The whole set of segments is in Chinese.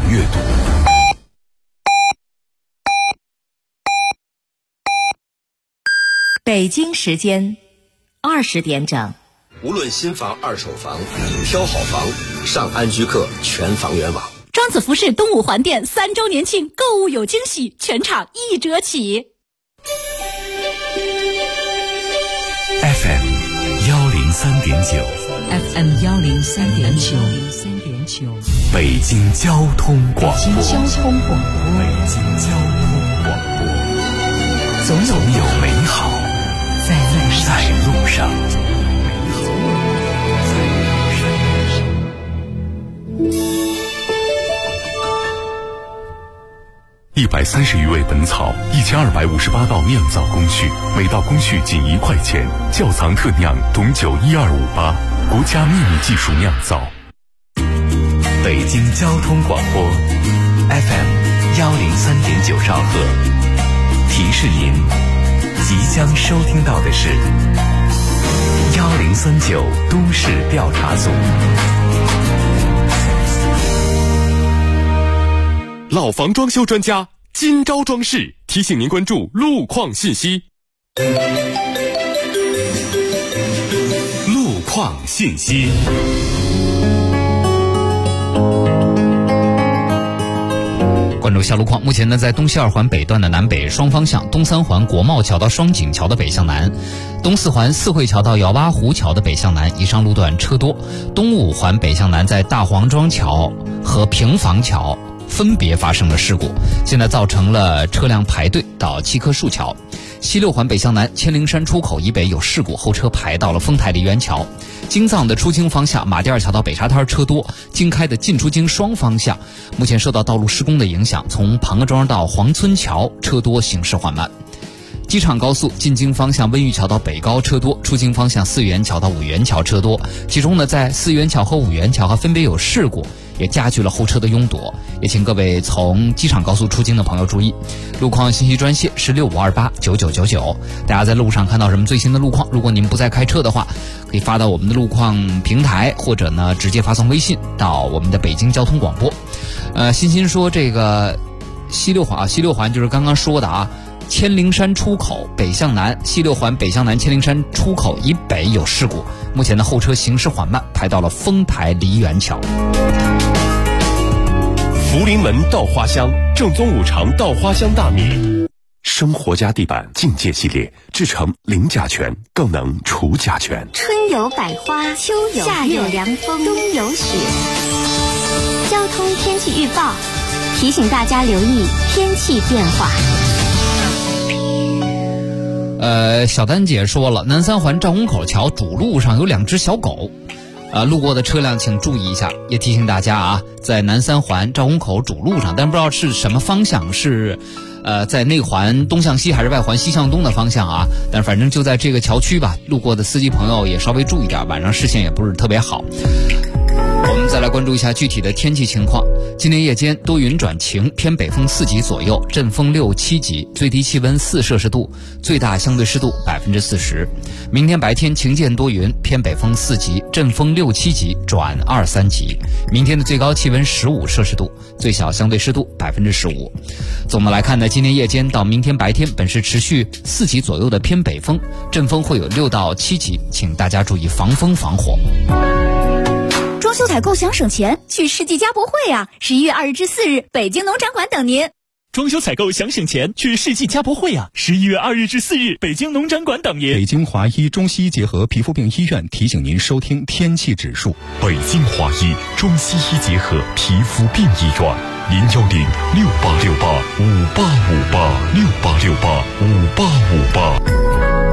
阅读。 北京时间20点整。 无论新房、二手房，挑好房，上安居客全房源网。 庄子服饰东五环店3周年庆购物有惊喜，全场1折起。 FM 103.9 FM 103.9 北京交通广播。 北京交通广播，总有美好在路上。 130余味本草，1258道酿造工序，每道工序仅1块钱。窖藏特酿董酒12588，国家秘密技术酿造。 北京交通广播 FM 103.9兆赫，提示您即将收听到的是1039都市调查组。 老房装修专家金招装饰提醒您关注路况信息。 路况信息。 关注下路况，目前呢，在东西2环北段的南北双方向，东3环国贸桥到双井桥的北向南，东4环四惠桥到姚八湖桥的北向南以上路段车多。东5环北向南，在大黄庄桥和平房桥分别发生了事故，现在造成了车辆排队到7棵树桥。西6环北向南，千灵山出口以北有事故，后车排到了丰台梨园桥。京藏的出京方向，马甸二桥到北沙滩车多，京开的进出京双方向目前受到道路施工的影响，从庞各庄到黄村桥车多，行驶缓慢。机场高速进京方向温榆桥到北高车多，出京方向四元桥到五元桥车多，其中呢，在四元桥和五元桥还分别有事故，也加剧了后车的拥堵，也请各位从机场高速出京的朋友注意。路况信息专线是65289999，大家在路上看到什么最新的路况，如果您不再开车的话，可以发到我们的路况平台，或者呢直接发送微信到我们的北京交通广播。欣欣说这个西6环就是刚刚说的啊，千灵山出口北向南，西6环北向南千灵山出口以北有事故，目前的后车行驶缓慢，排到了丰台梨园桥。 福临门稻花香，正宗五常稻花香大米。生活家地板境界系列制成零甲醛，更能除甲醛。 春有百花，秋有夏有凉风，冬有雪。交通天气预报提醒大家留意天气变化。 小丹姐说了，南3环赵公口桥主路上有2只小狗，路过的车辆请注意一下，也提醒大家啊，在南3环赵公口主路上，但不知道是什么方向，是在内环东向西还是外环西向东的方向啊，但反正就在这个桥区吧，路过的司机朋友也稍微注意点，晚上视线也不是特别好。我们再来关注一下具体的天气情况。今天夜间多云转晴，偏北风4级左右，阵风6、7级，最低气温4摄氏度，最大相对湿度40%。明天白天晴间多云，偏北风4级，阵风6、7级转2、3级。明天的最高气温15摄氏度，最小相对湿度15%。总的来看呢，今天夜间到明天白天本是持续4级左右的偏北风，阵风会有6到7级，请大家注意防风防火。 装修采购想省钱，去世纪家博会啊！11月2日至4日，北京农展馆等您。 装修采购想省钱，去世纪家博会啊！11月2日至4日，北京农展馆等您。 北京华医中西医结合皮肤病医院提醒您收听天气指数。 北京华医中西医结合皮肤病医院，01068685858，68685858。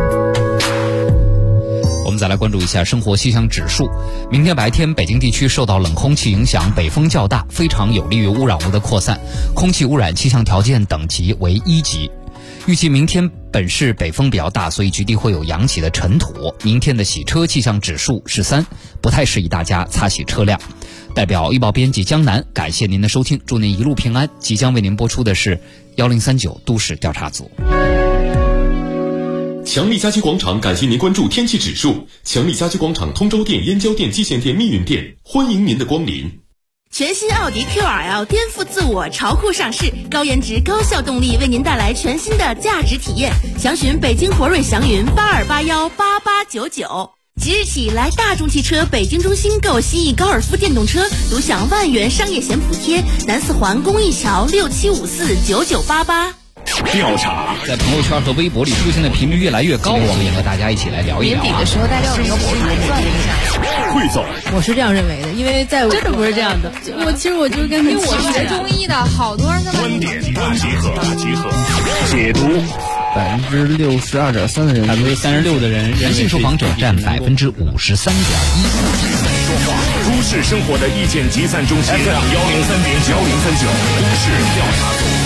我们再来关注一下生活气象指数。明天白天，北京地区受到冷空气影响，北风较大，非常有利于污染物的扩散，空气污染气象条件等级为1级。预计明天本市北风比较大，所以局地会有扬起的尘土。明天的洗车气象指数是3，不太适宜大家擦洗车辆。代表预报编辑江南，感谢您的收听，祝您一路平安。即将为您播出的是1039都市调查组。 强力家居广场感谢您关注天气指数。强力家居广场通州店、燕郊店、蓟县店、密云店，欢迎您的光临。 全新奥迪 Q2L 颠覆自我，潮酷上市，高颜值、高效动力为您带来全新的价值体验。详询北京博瑞祥云82818899。即日起来大众汽车北京中心购蜥蜴高尔夫电动车，独享万元商业险补贴。南四环公益桥67549988。 调查在朋友圈和微博里出现的频率越来越高，我们也和大家一起来聊一聊。 年底的时候，大家有一个博主算了一下， 汇总。 我是这样认为的，因为在真的不是这样的。我就是跟因为我学中医的，好多人都观点大集合，解读。 62.3%的人 ，36%的人性受访者占53.1%。 说话，都市生活的意见集散中心 FM 103.9，都市调查组。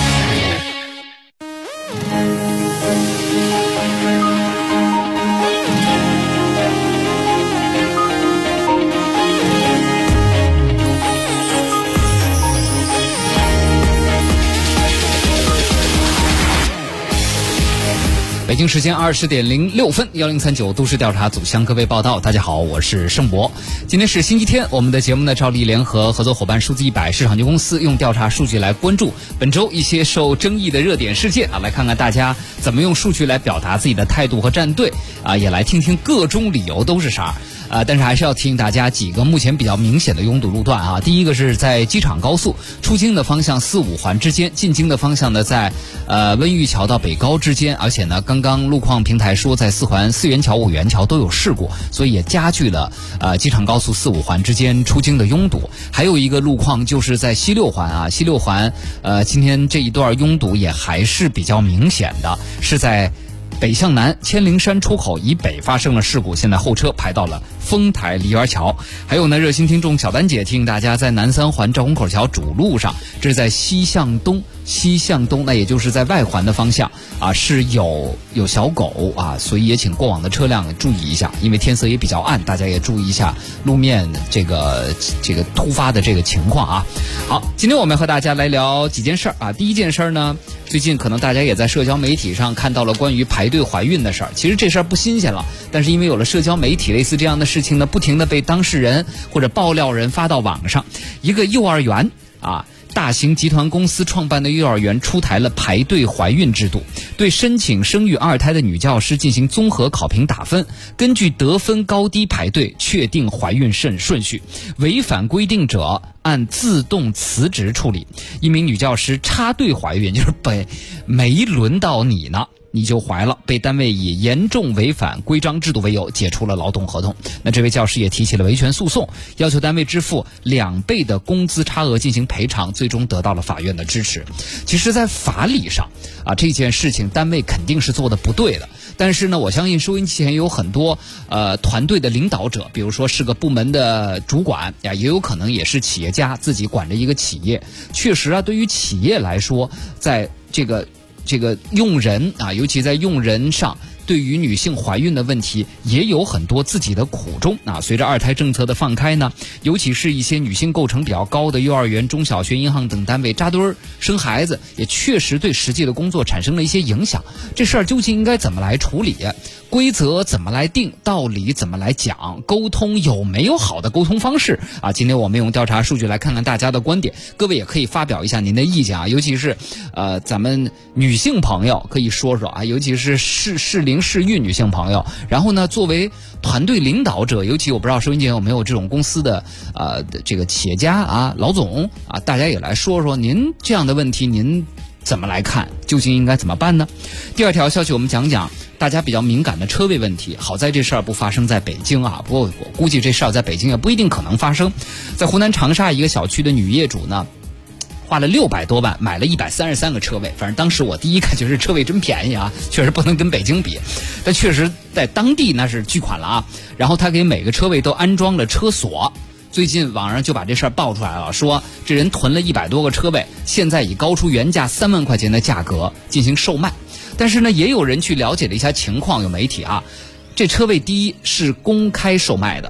北京时间20点06分，1039都市调查组向各位报道。大家好，我是盛博。今天是星期天，我们的节目呢，照例联合合作伙伴数字100市场局公司，用调查数据来关注本周一些受争议的热点事件啊，来看看大家怎么用数据来表达自己的态度和站队啊，也来听听各种理由都是啥。但是还是要提醒大家几个目前比较明显的拥堵路段啊。第一个是在机场高速出京的方向4、5环之间，进京的方向呢在温榆桥到北高之间，而且呢刚刚路况平台说在4环4元桥、5元桥都有事故，所以也加剧了机场高速4、5环之间出京的拥堵。还有一个路况就是在西6环啊，西6环今天这一段拥堵也还是比较明显的，是在北向南千灵山出口以北发生了事故，现在后车排到了丰台梨园桥。还有呢，热心听众小丹姐提醒大家，在南3环赵公口桥主路上，这是在西向东，那也就是在外环的方向啊，是有小狗啊，所以也请过往的车辆注意一下，因为天色也比较暗，大家也注意一下路面这个突发的这个情况啊。好，今天我们和大家来聊几件事啊。第一件事呢，最近可能大家也在社交媒体上看到了关于排队怀孕的事儿，其实这事儿不新鲜了，但是因为有了社交媒体，类似这样的事情呢，不停的被当事人或者爆料人发到网上。一个幼儿园啊，大型集团公司创办的幼儿园出台了排队怀孕制度，对申请生育2胎的女教师进行综合考评打分，根据得分高低排队确定怀孕顺序，违反规定者按自动辞职处理。一名女教师插队怀孕，就是没轮到你呢，你就怀了，被单位以严重违反规章制度为由解除了劳动合同。那这位教师也提起了维权诉讼，要求单位支付2倍的工资差额进行赔偿，最终得到了法院的支持。其实在法理上啊，这件事情单位肯定是做的不对的，但是呢，我相信收音机前有很多团队的领导者，比如说是个部门的主管呀，也有可能也是企业家，自己管着一个企业。确实啊，对于企业来说，在这个用人啊，尤其在用人上，对于女性怀孕的问题也有很多自己的苦衷啊。随着2胎政策的放开呢，尤其是一些女性构成比较高的幼儿园、中小学、银行等单位扎堆儿生孩子，也确实对实际的工作产生了一些影响。这事儿究竟应该怎么来处理？规则怎么来定？道理怎么来讲？沟通有没有好的沟通方式啊？今天我们用调查数据来看看大家的观点，各位也可以发表一下您的意见啊，尤其是咱们女性朋友可以说说啊，尤其是适龄适孕女性朋友。然后呢，作为团队领导者，尤其我不知道收音机有没有这种公司的这个企业家啊、老总啊，大家也来说说您这样的问题您怎么来看？究竟应该怎么办呢？第二条消息我们讲讲大家比较敏感的车位问题。好在这事儿不发生在北京啊，不过我估计这事儿在北京也不一定可能发生。在湖南长沙一个小区的女业主呢，花了600多万买了133个车位，反正当时我第一感觉是车位真便宜啊，确实不能跟北京比，但确实在当地那是巨款了啊。然后他给每个车位都安装了车锁。最近网上就把这事儿爆出来了，说这人囤了100多个车位，现在以高出原价3万块钱的价格进行售卖。但是呢，也有人去了解了一下情况，有媒体啊，这车位第一是公开售卖的，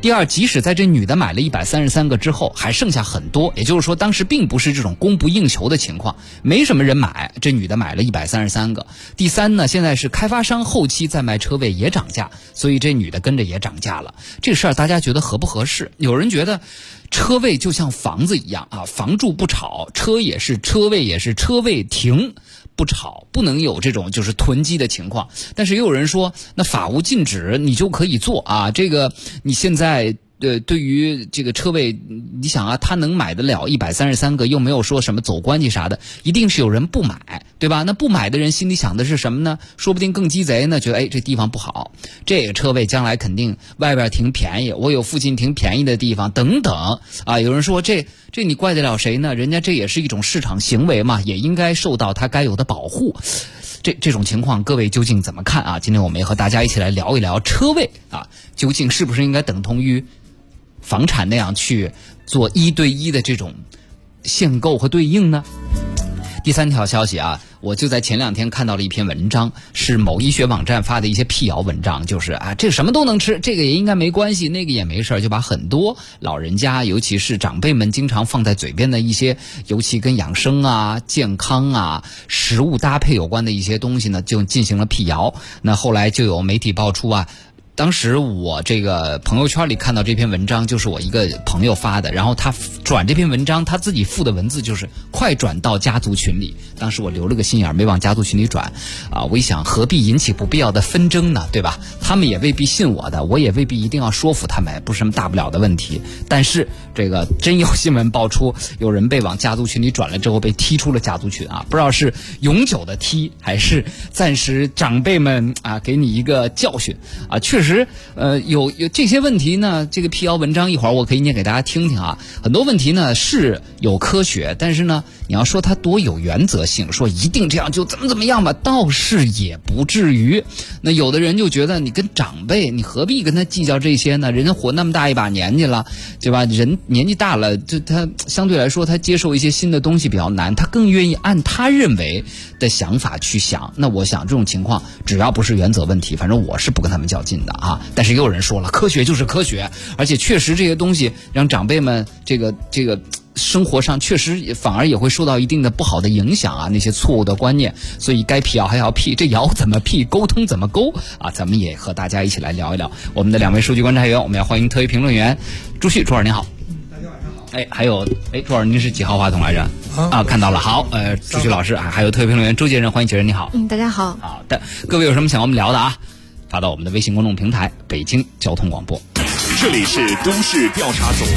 第二，即使在这女的买了133个之后，还剩下很多，也就是说当时并不是这种供不应求的情况，没什么人买，这女的买了133个。第三呢，现在是开发商后期再卖车位也涨价，所以这女的跟着也涨价了。这个事儿大家觉得合不合适？有人觉得车位就像房子一样啊，房住不炒，车也是，车位也是，车位停不炒，不能有这种就是囤积的情况。但是也有人说，那法无禁止，你就可以做啊。这个你现在对于这个车位，你想啊，他能买得了133个，又没有说什么走关系啥的，一定是有人不买，对吧？那不买的人心里想的是什么呢？说不定更鸡贼呢，觉得这地方不好，这个车位将来肯定外边停便宜，我有附近停便宜的地方等等啊。有人说这你怪得了谁呢？人家这也是一种市场行为嘛，也应该受到它该有的保护。这种情况各位究竟怎么看啊？今天我们也和大家一起来聊一聊车位啊，究竟是不是应该等同于房产那样去做1对1的这种限购和对应呢？第三条消息啊，我就在前2天看到了一篇文章，是某医学网站发的一些辟谣文章，就是这什么都能吃，这个也应该没关系，那个也没事，就把很多老人家尤其是长辈们经常放在嘴边的一些尤其跟养生啊、健康啊、食物搭配有关的一些东西呢，就进行了辟谣。那后来就有媒体爆出啊，当时我这个朋友圈里看到这篇文章，就是我一个朋友发的，然后他转这篇文章，他自己附的文字就是快转到家族群里。当时我留了个心眼，没往家族群里转啊，我一想何必引起不必要的纷争呢，对吧？他们也未必信我的，我也未必一定要说服他们，不是什么大不了的问题。但是这个真有新闻爆出，有人被往家族群里转了之后被踢出了家族群啊，不知道是永久的踢还是暂时长辈们啊给你一个教训啊。确实有这些问题呢，这个辟谣文章一会儿我可以念给大家听听啊。很多问题呢是有科学，但是呢你要说它多有原则性，说一定这样就怎么样吧，倒是也不至于。那有的人就觉得你跟长辈，你何必跟他计较这些呢？人家活那么大一把年纪了，对吧？人年纪大了，就他相对来说他接受一些新的东西比较难，他更愿意按他认为的想法去想。那我想这种情况只要不是原则问题，反正我是不跟他们较劲的啊。但是也有人说了，科学就是科学，而且确实这些东西让长辈们这个生活上确实反而也会受到一定的不好的影响啊，那些错误的观念，所以该辟谣还要辟，这谣怎么辟，沟通怎么沟啊？咱们也和大家一起来聊一聊。我们的2位数据观察员，我们要欢迎特约评论员朱旭，朱老师您好。 大家晚上好。 还有朱老师您是几号话筒来着？啊，看到了。好，朱旭老师还有特约评论员周杰仁，欢迎杰仁你好。 大家好。 好的，各位有什么想我们聊的啊？发到我们的微信公众平台北京交通广播。 这里是都市调查组。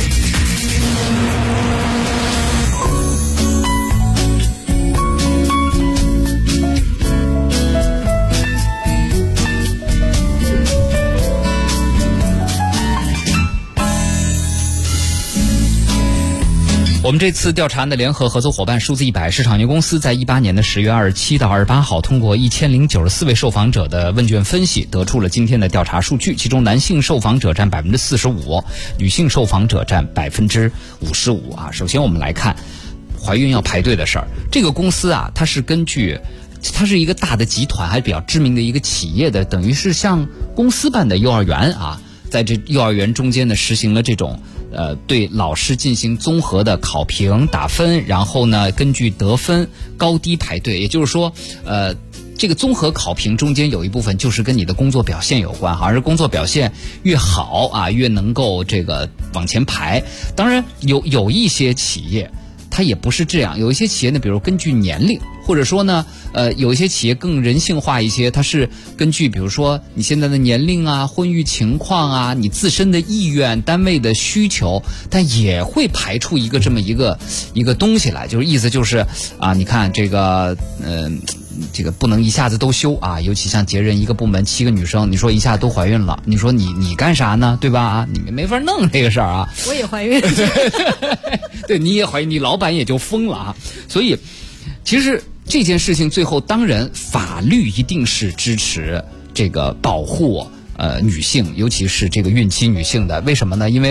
我们这次调查案的联合合作伙伴数字100市场营公司在18年的10月27到28号，通过1094位受访者的问卷分析，得出了今天的调查数据。其中男性受访者占45%，女性受访者占55%啊。首先我们来看怀孕要排队的事儿。这个公司啊，它是一个大的集团，还是比较知名的一个企业的，等于是像公司办的幼儿园啊。在这幼儿园中间呢，实行了这种对老师进行综合的考评打分，然后呢根据得分高低排队。也就是说这个综合考评中间有一部分就是跟你的工作表现有关，而是工作表现越好啊，越能够这个往前排。当然有一些企业它也不是这样，有一些企业呢，比如根据年龄，或者说呢有一些企业更人性化一些，它是根据比如说你现在的年龄啊、婚育情况啊、你自身的意愿、单位的需求，但也会排出一个这么一个东西来，就是意思就是啊，你看这个这个不能一下子都休啊，尤其像杰仁一个部门7个女生，你说一下都怀孕了，你说你干啥呢？对吧？啊，你没法弄这个事儿啊。 我也怀孕。 对，你也怀孕，你老板也就疯了啊。所以其实这件事情最后当然法律一定是支持这个保护女性，尤其是这个孕期女性的。为什么呢？因为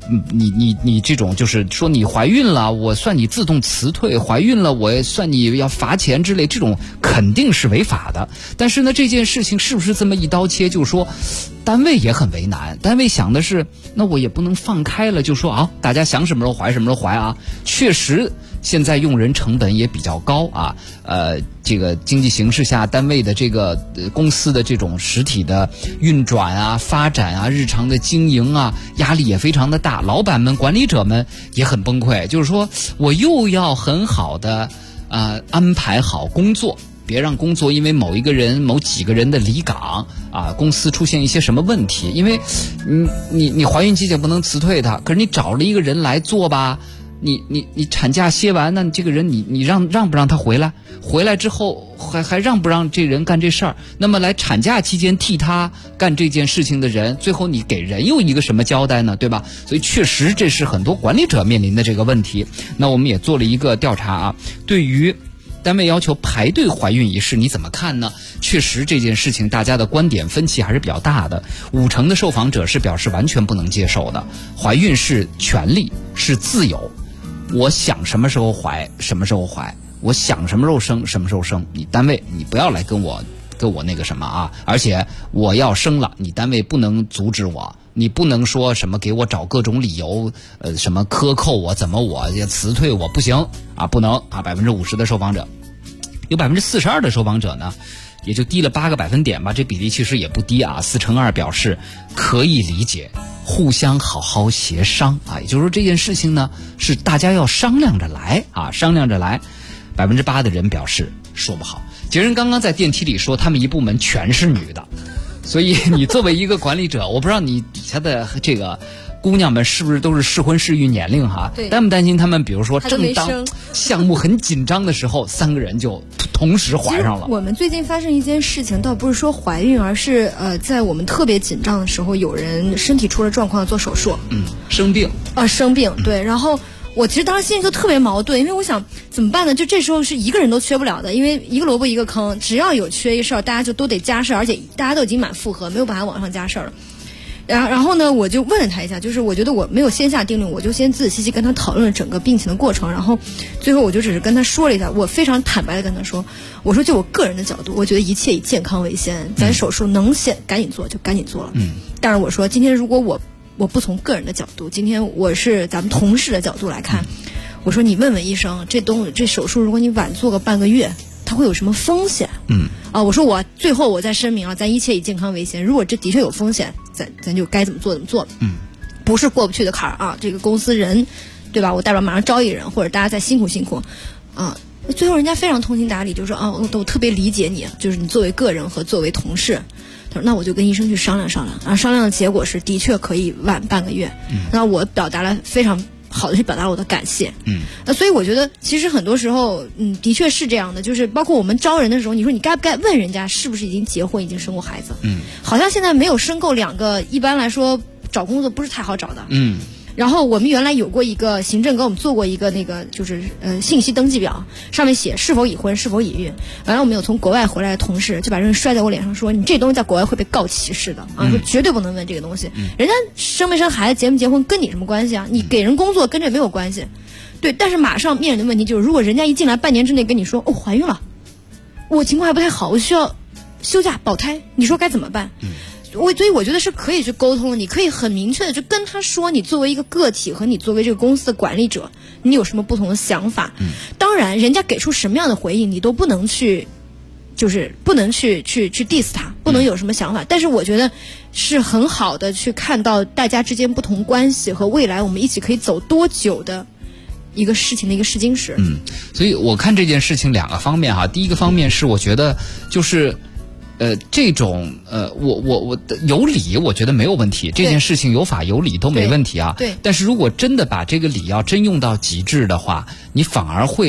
你这种就是说你怀孕了，我算你自动辞退；怀孕了，我算你要罚钱之类，这种肯定是违法的。但是呢，这件事情是不是这么一刀切？就是说，单位也很为难。单位想的是，那我也不能放开了，就说啊，大家想什么时候怀什么时候怀啊。确实，现在用人成本也比较高啊。这个经济形势下，单位的这个公司的这种实体的运转啊、发展啊、日常的经营啊，压力也非常的大。老板们、管理者们也很崩溃，就是说我又要很好的安排好工作，别让工作因为某一个人、某几个人的离岗啊，公司出现一些什么问题。因为你怀孕期间不能辞退他，可是你找了一个人来做吧。你产假歇完，那你这个人你让不让他回来？回来之后还让不让这人干这事儿？那么来产假期间替他干这件事情的人，最后你给人又一个什么交代呢？对吧？所以确实这是很多管理者面临的这个问题。那我们也做了一个调查啊，对于单位要求排队怀孕一事，你怎么看呢？确实这件事情大家的观点分歧还是比较大的。50%的受访者是表示完全不能接受的。怀孕是权利，是自由。我想什么时候怀什么时候怀，我想什么时候生什么时候生。你单位你不要来跟我那个什么啊！而且我要生了，你单位不能阻止我，你不能说什么给我找各种理由，什么克扣我，怎么我也辞退我，不行啊，不能啊！50%的受访者，有42%的受访者呢，也就低了8个百分点吧，这比例其实也不低啊。4×2表示可以理解，互相好好协商啊，也就是说这件事情呢是大家要商量着来啊，商量着来。8%的人表示说不好。杰人刚刚在电梯里说他们一部门全是女的，所以你作为一个管理者，我不知道你底下的这个姑娘们是不是都是适婚适育年龄哈？担不担心他们比如说正当项目很紧张的时候，3个人就同时怀上了？ 我们最近发生一件事情，倒不是说怀孕，而是在我们特别紧张的时候，有人身体出了状况要做手术， 生病对，然后我其实当时心里就特别矛盾，因为我想怎么办呢？就这时候是一个人都缺不了的，因为一个萝卜一个坑，只要有缺一事儿，大家就都得加事儿，而且大家都已经满负荷，没有办法往上加事儿了。然后呢，我就问了他一下，就是我觉得我没有先下定论，我就先仔仔细细跟他讨论了整个病情的过程，然后最后我就只是跟他说了一下，我非常坦白的跟他说，我说就我个人的角度，我觉得一切以健康为先，咱手术能先赶紧做就赶紧做了。但是我说今天如果我不从个人的角度，今天我是咱们同事的角度来看，我说你问问医生，这手术如果你晚做个半个月，它会有什么风险？我说我最后我再声明啊，咱一切以健康为先，如果这的确有风险，咱就该怎么做怎么做。不是过不去的坎儿啊，这个公司人，对吧？我代表马上招一人，或者大家再辛苦辛苦啊。最后人家非常通情达理，就说我特别理解你，就是你作为个人和作为同事。他说那我就跟医生去商量商量啊，商量的结果是的确可以晚半个月。那我表达了非常好的去表达了我的感谢。所以我觉得其实很多时候的确是这样的，就是包括我们招人的时候，你说你该不该问人家是不是已经结婚已经生过孩子？好像现在没有生够2个，一般来说找工作不是太好找的。然后我们原来有过一个行政给我们做过一个那个就是信息登记表，上面写是否已婚是否已孕。完了我们有从国外回来的同事就把这人摔在我脸上说，你这东西在国外会被告歧视的啊，说绝对不能问这个东西，人家生没生孩子结没结婚跟你什么关系啊？你给人工作跟这没有关系。对，但是马上面临的问题就是，如果人家一进来半年之内跟你说怀孕了，我情况还不太好，我需要休假保胎，你说该怎么办？所以我觉得是可以去沟通，你可以很明确的去跟他说，你作为一个个体和你作为这个公司的管理者，你有什么不同的想法。当然人家给出什么样的回应你都不能去，就是不能去 diss 他，不能有什么想法。但是我觉得是很好的去看到大家之间不同关系和未来我们一起可以走多久的一个事情的一个试金石。 所以我看这件事情2个方面哈。第一个方面是我觉得就是这种我有理，我觉得没有问题，这件事情有法有理都没问题啊。 对。 但是如果真的把这个理要真用到极致的话，你反而会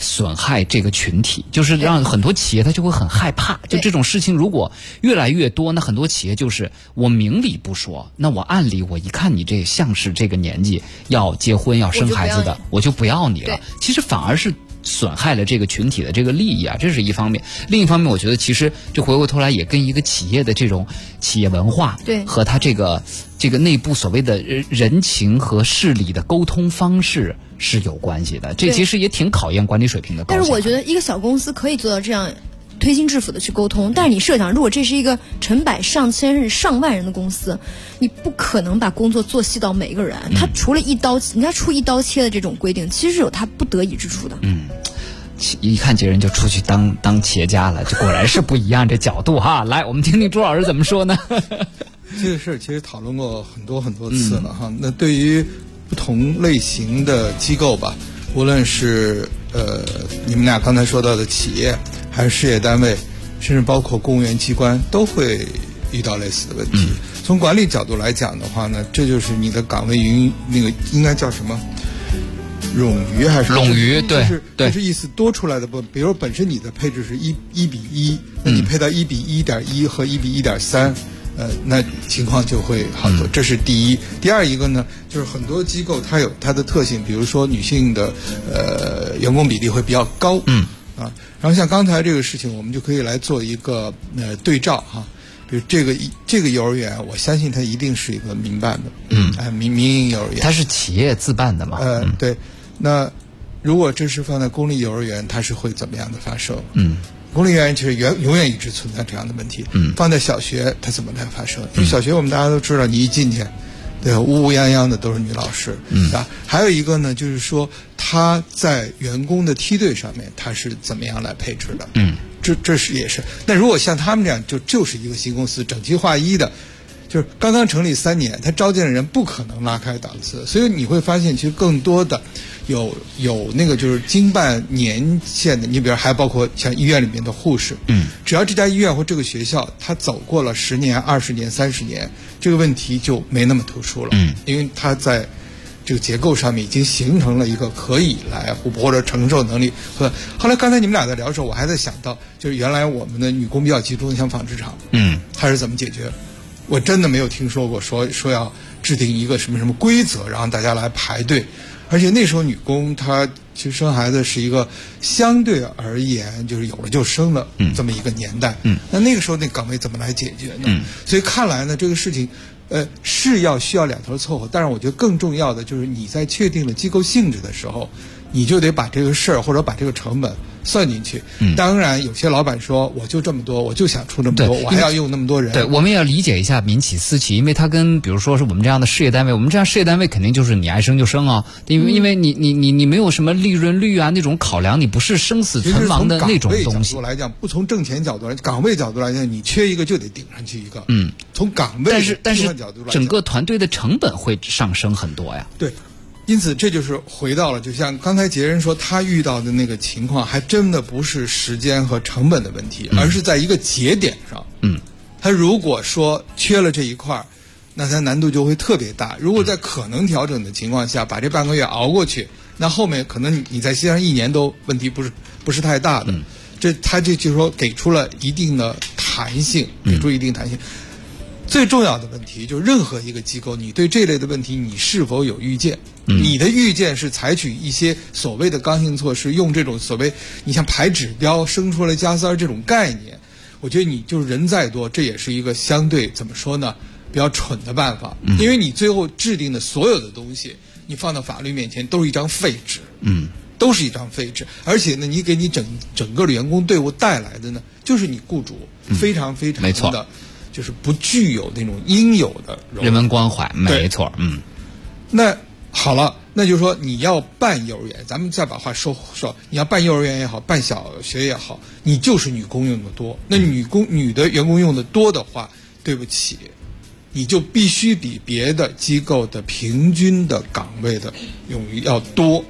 损害这个群体，就是让很多企业他就会很害怕。就这种事情如果越来越多，那很多企业就是我明里不说，那我暗里我一看你这像是这个年纪要结婚要生孩子的，我就不要你了。其实反而是损害了这个群体的这个利益啊，这是一方面。另一方面，我觉得其实就回过头来也跟一个企业的这种企业文化，对，和它这个内部所谓的人情和事理的沟通方式是有关系的。这其实也挺考验管理水平的。 但是我觉得一个小公司可以做到这样推心置腹的去沟通，但是你设想，如果这是一个成百上千甚至上万人的公司，你不可能把工作做细到每一个人。他除了人家出一刀切的这种规定，其实是有他不得已之处的。 一看杰人就出去当企业家了，这果然是不一样这角度哈。来，我们听听朱老师怎么说呢？ 这个事其实讨论过很多次了哈。那对于不同类型的机构吧，无论是你们俩刚才说到的企业，还是事业单位，甚至包括公务员机关，都会遇到类似的问题。从管理角度来讲的话呢，这就是你的岗位那个应该叫什么？冗余还是冗余？对，就是意思多出来的不，比如本身你的配置是1比1，那你配到1比1.1和1比1.3，那情况就会好多。这是第一。第二一个呢，就是很多机构它有它的特性，比如说女性的员工比例会比较高，然后像刚才这个事情，我们就可以来做一个对照哈。比如这个幼儿园，我相信它一定是一个民办的，民营幼儿园， 它是企业自办的嘛？ 对。那如果这是放在公立幼儿园，它是会怎么样的发生？公立幼儿园其实永远一直存在这样的问题。放在小学，它怎么来发生？因为小学我们大家都知道，你一进去，对，乌乌泱泱的都是女老师，还有一个呢，就是说他在员工的梯队上面，他是怎么样来配置的？这是也是。那如果像他们这样，就是一个新公司，整齐划一的。就是刚刚成立3年，他招进的人不可能拉开档次，所以你会发现，其实更多的有那个就是经办年限的，你比如还包括像医院里面的护士，只要这家医院或这个学校他走过了10年、20年、30年，这个问题就没那么突出了，因为他在这个结构上面已经形成了一个可以来互补或者承受能力。后来刚才你们俩在聊的时候，我还在想到，就是原来我们的女工比较集中，像纺织厂，它是怎么解决？我真的没有听说过说要制定一个什么规则，然后大家来排队。而且那时候女工她其实生孩子是一个相对而言就是有了就生了这么一个年代。那个时候那岗位怎么来解决呢？所以看来呢，这个事情是需要两头凑合，但是我觉得更重要的就是你在确定了机构性质的时候，你就得把这个事儿或者把这个成本算进去。当然有些老板说我就这么多，我就想出这么多，我还要用那么多人。 对，我们也要理解一下民企私企，因为它跟比如说是我们这样的事业单位，我们这样事业单位肯定就是你爱生就生啊，因为你没有什么利润率啊那种考量，你不是生死存亡的那种东西。 从岗位角度来讲，不从挣钱角度来讲，岗位角度来讲，你缺一个就得顶上去一个。从岗位但是角度来讲， 整个团队的成本会上升很多呀。 对。因此这就是回到了，就像刚才杰人说他遇到的那个情况，还真的不是时间和成本的问题，而是在一个节点上。他如果说缺了这一块，那他难度就会特别大。如果在可能调整的情况下，把这半个月熬过去，那后面可能你在线上1年都问题不是太大的。他这就是说给出了一定的弹性，给出一定弹性。最重要的问题就是任何一个机构，你对这类的问题你是否有预见？你的预见是采取一些所谓的刚性措施，用这种所谓你像排指标、生出来加3这种概念，我觉得你就是人再多，这也是一个相对怎么说呢，比较蠢的办法。因为你最后制定的所有的东西，你放到法律面前都是一张废纸，都是一张废纸。而且呢，你给你整个的员工队伍带来的呢，就是你雇主非常非常的。就是不具有那种应有的人文关怀，没错。 那好了，那就是说你要办幼儿园，咱们再把话说，你要办幼儿园也好，办小学也好，你就是女工用的多。那女的员工用的多的话，对不起，你就必须比别的机构的平均的岗位的用于要多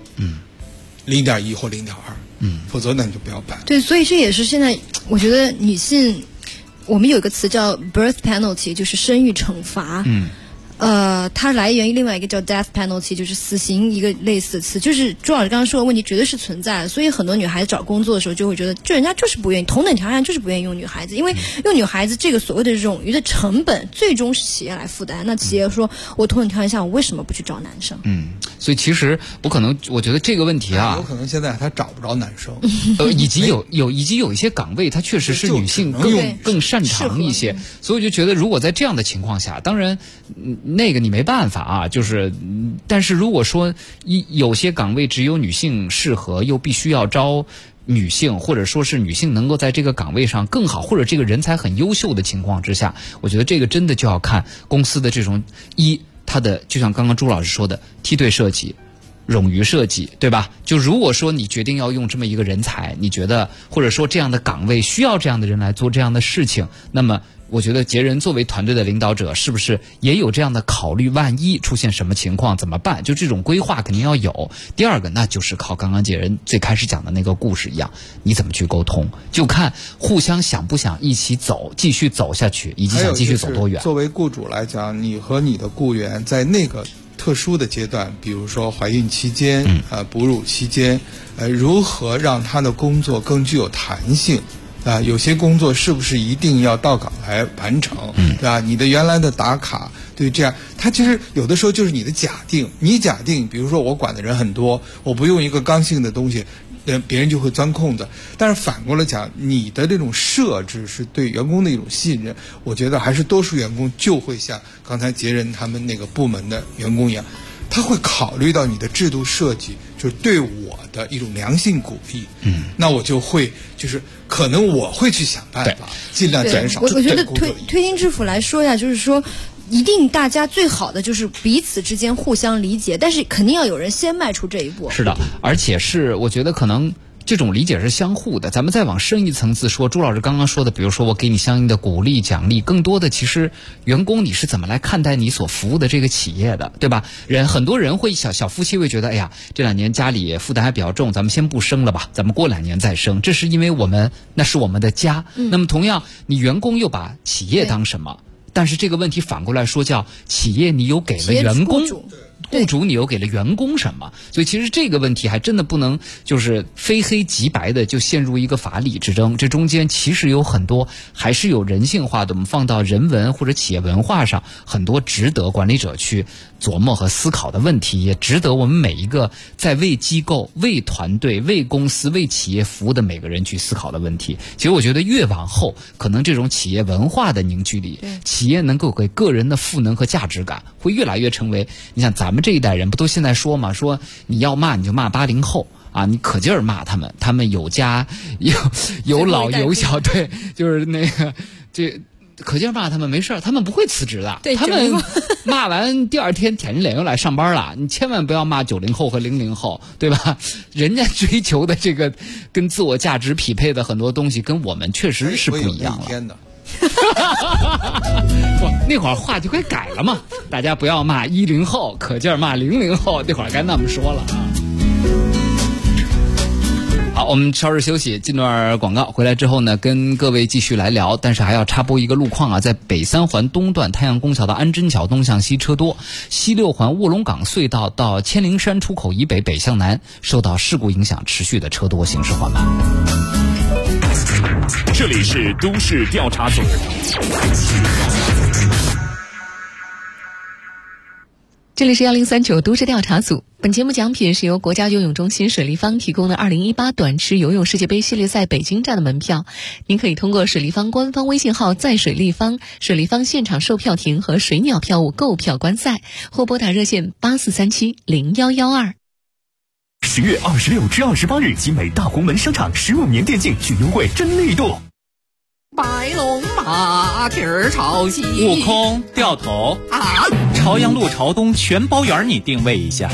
，0.1或0.2，否则那你就不要办。 对，所以这也是现在我觉得女性。我们有一个词叫 birth penalty， 就是生育惩罚。 它来源于另外一个叫 death penalty， 就是死刑一个类似的词，就是朱老师刚刚说的问题绝对是存在的，所以很多女孩子找工作的时候就会觉得，就人家就是不愿意，同等条件就是不愿意用女孩子，因为用女孩子这个所谓的冗余的成本，最终是企业来负担。那企业说，我同等条件下，我为什么不去找男生？ 所以其实我觉得这个问题啊， 有可能现在他找不着男生， 以及有一些岗位，它确实是女性更擅长一些，所以我就觉得，如果在这样的情况下，当然那个你没办法啊，就是但是如果说有些岗位只有女性适合，又必须要招女性，或者说是女性能够在这个岗位上更好，或者这个人才很优秀的情况之下，我觉得这个真的就要看公司的这种它的就像刚刚朱老师说的梯队设计、冗余设计，对吧？就如果说你决定要用这么一个人才，你觉得或者说这样的岗位需要这样的人来做这样的事情，那么我觉得杰人作为团队的领导者，是不是也有这样的考虑？万一出现什么情况怎么办？就这种规划肯定要有。第二个，那就是靠刚刚杰人最开始讲的那个故事一样，你怎么去沟通？就看互相想不想一起走，继续走下去，以及想继续走多远。 作为雇主来讲，你和你的雇员在那个特殊的阶段，比如说怀孕期间、哺乳期间，如何让他的工作更具有弹性？有些工作是不是一定要到岗来完成？对吧？你的原来的打卡，对，这样，它其实有的时候就是你的假定。你假定，比如说我管的人很多，我不用一个刚性的东西，别人就会钻空子。但是反过来讲，你的这种设置是对员工的一种信任，我觉得还是多数员工就会像刚才杰人他们那个部门的员工一样，他会考虑到你的制度设计就是对我的一种良性鼓励。那我就会就是可能我会去想办法尽量减少。 我觉得推心置腹来说呀，就是说一定大家最好的就是彼此之间互相理解，但是肯定要有人先迈出这一步。 是的，而且是我觉得可能这种理解是相互的。咱们再往深一层次说，朱老师刚刚说的，比如说我给你相应的鼓励奖励，更多的其实员工你是怎么来看待你所服务的这个企业的，对吧？很多人会小夫妻会觉得，哎呀，这2年家里负担还比较重，咱们先不生了吧，咱们过2年再生。这是因为那是我们的家。那么同样，你员工又把企业当什么？但是这个问题反过来说，叫企业你又给了员工。雇主你又给了员工什么？所以其实这个问题还真的不能就是非黑即白的就陷入一个法理之争，这中间其实有很多还是有人性化的，我们放到人文或者企业文化上，很多值得管理者去琢磨和思考的问题，也值得我们每一个在为机构、为团队、为公司、为企业服务的每个人去思考的问题。其实我觉得越往后，可能这种企业文化的凝聚力，企业能够给个人的赋能和价值感，会越来越成为，你想咱们这一代人不都现在说嘛，说你要骂你就骂80后啊，你可劲儿骂他们有家有老有小，对，就是那个这可劲儿骂他们没事，他们不会辞职的，他们骂完第2天舔着脸又来上班了。你千万不要骂90后和00后，对吧？人家追求的这个跟自我价值匹配的很多东西，跟我们确实是不一样了。那会儿话就该改了嘛，大家不要骂10后，可劲儿骂00后，那会儿该那么说了啊。好，我们稍事休息，进段广告，回来之后呢，跟各位继续来聊，但是还要插播一个路况啊，在北3环东段太阳宫桥到安贞桥东向西车多，西6环卧龙岗隧道到千灵山出口以北北向南受到事故影响持续的车多，行驶缓慢。 这里是都市调查组。 这里是1039都市调查组。本节目奖品是由国家游泳中心水立方提供的2018短池游泳世界杯系列赛北京站的门票，您可以通过水立方官方微信号在水立方、水立方现场售票亭和水鸟票务购票观赛，或拨打热线84370112。 10月26至28日，集美大红门商场15年电竞巨优惠真力度。 白龙马蹄儿朝西， 悟空掉头啊！朝阳路朝东全包圆，你定位一下。 这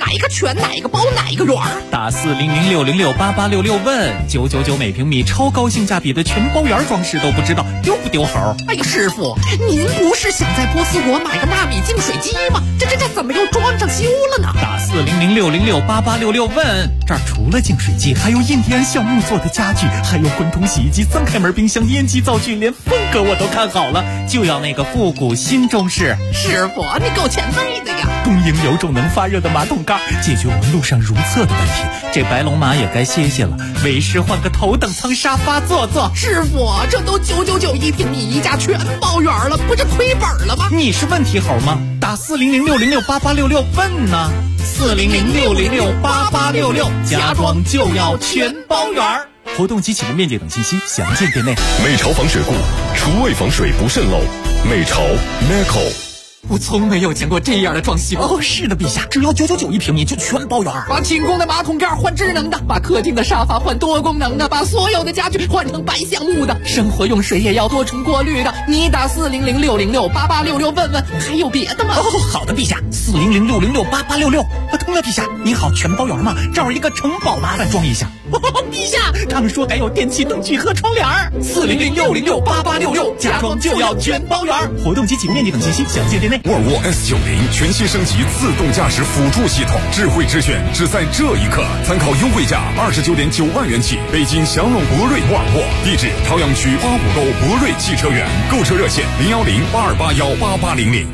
哪一个全，哪一个包，哪一个圆？ 打40066668866问999每平米，超高性价比的全包圆装饰都不知道丢不丢猴？ 哎呀，师傅，您不是想在波斯国买个纳米净水机吗？这怎么又装上修了呢？ 打40066668866问，这儿除了净水机，还有印第安橡木做的家具，还有滚筒洗衣机、三开门冰箱、烟机灶具，连风格我都看好了，就要那个复古新中式。 师傅，你够前辈的呀！ 东营有种能发热的马桶盖，解决我们路上如厕的问题。这白龙马也该歇歇了，为师换个头等舱沙发坐坐。 师傅，这都999一平米，一家全包圆了，不是亏本了吗？ 你是问题猴吗？打40066668866问呢，40066668866，家装就要全包圆。活动及启动面积等信息详见店内。 美潮防水固，厨卫防水不渗漏。美潮 Meco。 我从没有见过这样的装修。 哦，是的，陛下，只要999一平米就全包圆。 把清空的马桶盖换智能的，把客厅的沙发换多功能的，把所有的家具换成白橡木的，生活用水也要多重过滤的。你打40066668866问问，还有别的吗？ 哦，好的，陛下，40066668866。通了，陛下，您好，全包圆吗？这儿一个城堡，麻烦装一下。陛下，他们说还有电器灯具和窗帘。40066668866，家装就要全包圆。活动及启动面积等信息详见店内。 沃尔沃 S90全新升级自动驾驶辅助系统，智慧之选只在这一刻。参考优惠价29.9万元起，北京祥龙博瑞沃尔沃，地址朝阳区八股沟博瑞汽车园，购车热线01082818800。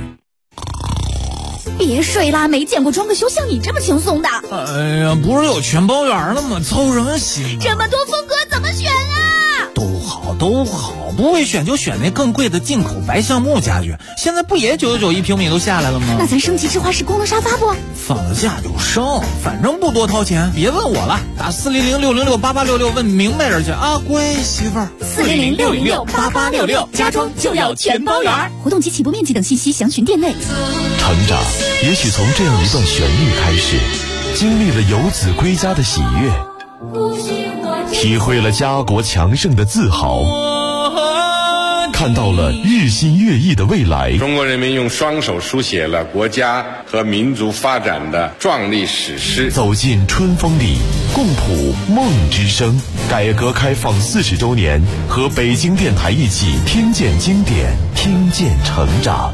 别睡啦，没见过装个修像你这么轻松的。 哎呀，不是有全包圆了吗？操人心！ 这么多风格怎么选啊？ 都好，不会选就选那更贵的进口白橡木家具。现在不也999一平米都下来了吗？ 那咱升级智化式功能沙发不？ 放了假就升，反正不多掏钱。别问我了，打40066668866问明白人去啊，乖媳妇儿。 400668866，家装就要全包圆。活动及起步面积等信息详询店内。 成长也许从这样一段旋律开始，经历了游子归家的喜悦，体会了家国强盛的自豪，看到了日新月异的未来。 中国人民用双手书写了国家和民族发展的壮丽史诗。 走进春风里，共谱梦之声。改革开放40周年，和北京电台一起听见经典，听见成长。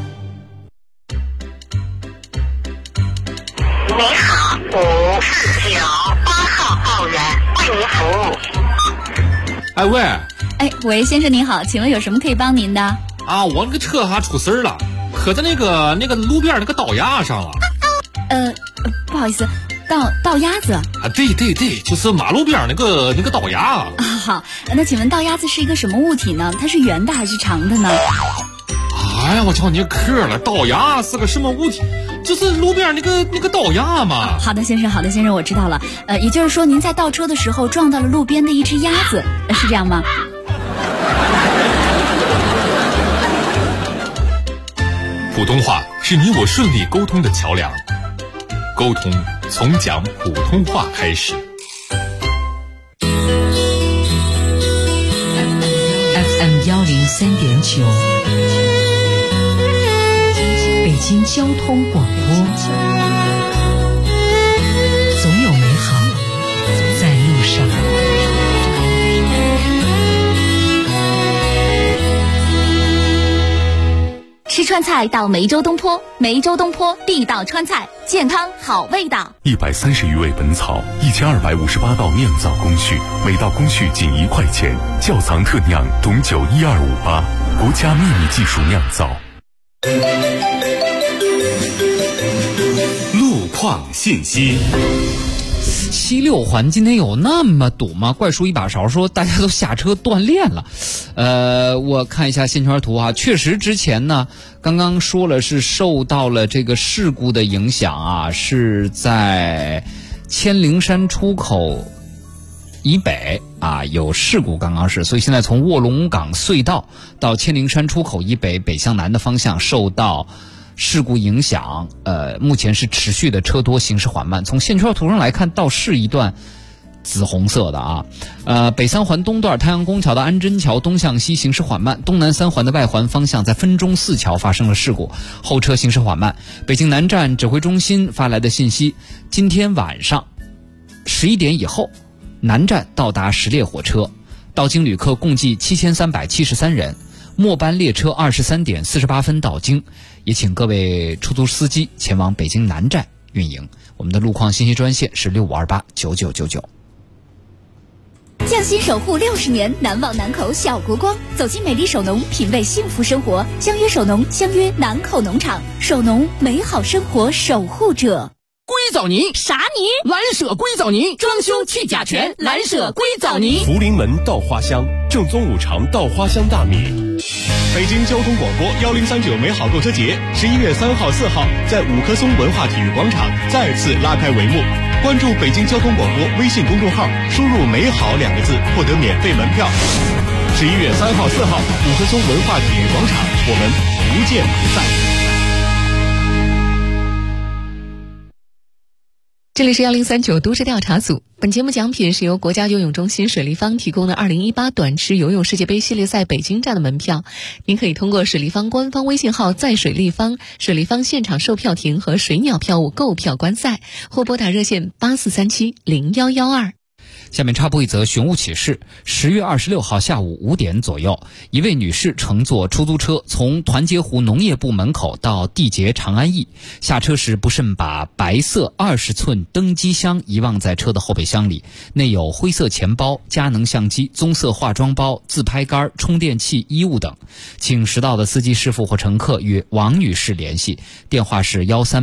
你好，549，8号报员为您服务。 哎喂， 喂，先生您好，请问有什么可以帮您的？ 啊，我那个车还出事了，磕在那个路边那个道牙上了。 不好意思，道鸭子啊？ 对，就是马路边那个道牙啊。 好，那请问道鸭子是一个什么物体呢？它是圆的还是长的呢？ 哎呀，我瞧你磕了，道牙是个什么物体？就是路边那个道牙嘛。 好的，先生，我知道了。也就是说，您在倒车的时候撞到了路边的一只鸭子，是这样吗？ 普通话是你我顺利沟通的桥梁，沟通从讲普通话开始。 FM 103.9，北京交通广播，总有美好在路上。 吃川菜到梅州东坡，梅州东坡地道川菜，健康好味道。 130余味本草，1258道酿造工序，每道工序仅1块钱，窖藏特酿董酒12588，国家秘密技术酿造。 路况信息。 76环今天有那么堵吗？怪叔一把勺说大家都下车锻炼了。我看一下线圈图啊，确实之前呢刚刚说了是受到了这个事故的影响啊，是在千灵山出口以北啊有事故，刚刚是，所以现在从卧龙岗隧道到千灵山出口以北北向南的方向受到事故影响，目前是持续的车多，行驶缓慢。从线圈图上来看，倒是一段紫红色的啊。北三环东段太阳宫桥的安贞桥东向西行驶缓慢，东南三环的外环方向在分钟寺桥发生了事故，后车行驶缓慢。北京南站指挥中心发来的信息，今天晚上11点以后，南站到达10列火车，到京旅客共计7373人，末班列车23点48分到京，也请各位出租司机前往北京南站运营。我们的路况信息专线是65289999。 匠心守护60年，难忘南口小国光。走进美丽首农，品味幸福生活。相约首农，相约南口农场。首农，美好生活守护者。 硅藻泥啥泥？ 蓝舍硅藻泥，装修去甲醛，蓝舍硅藻泥。 福临门稻花香，正宗五常稻花香大米。 北京交通广播1039美好购车节11月3号、4号在五棵松文化体育广场再次拉开帷幕。关注北京交通广播微信公众号，输入“美好”2个字，获得免费门票。11月3号、4号，五棵松文化体育广场，我们不见不散。 这里是1039都市调查组，本节目奖品是由国家游泳中心水立方提供的2018短池游泳世界杯系列赛北京站的门票，您可以通过水立方官方微信号在水立方、水立方现场售票亭和水鸟票务购票观赛，或拨打热线84370112。 下面插播一则寻物启事。10月26号下午5点左右，一位女士乘坐出租车从团结湖农业部门口到缔结长安驿，下车时不慎把白色20寸登机箱遗忘在车的后备箱里，内有灰色钱包、佳能相机、棕色化妆包、自拍杆、充电器、衣物等。请识到的司机师傅或乘客与王女士联系，电话是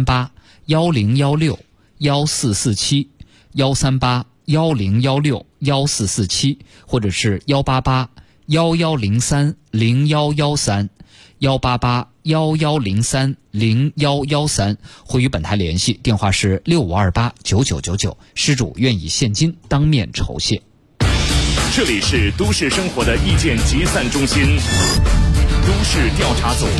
138-1016-1447138-1016-1447，或者是188-1103-0113，188-1103-0113，或与本台联系，电话是65289999，失主愿以现金当面酬谢。 这里是都市生活的意见集散中心，都市调查组。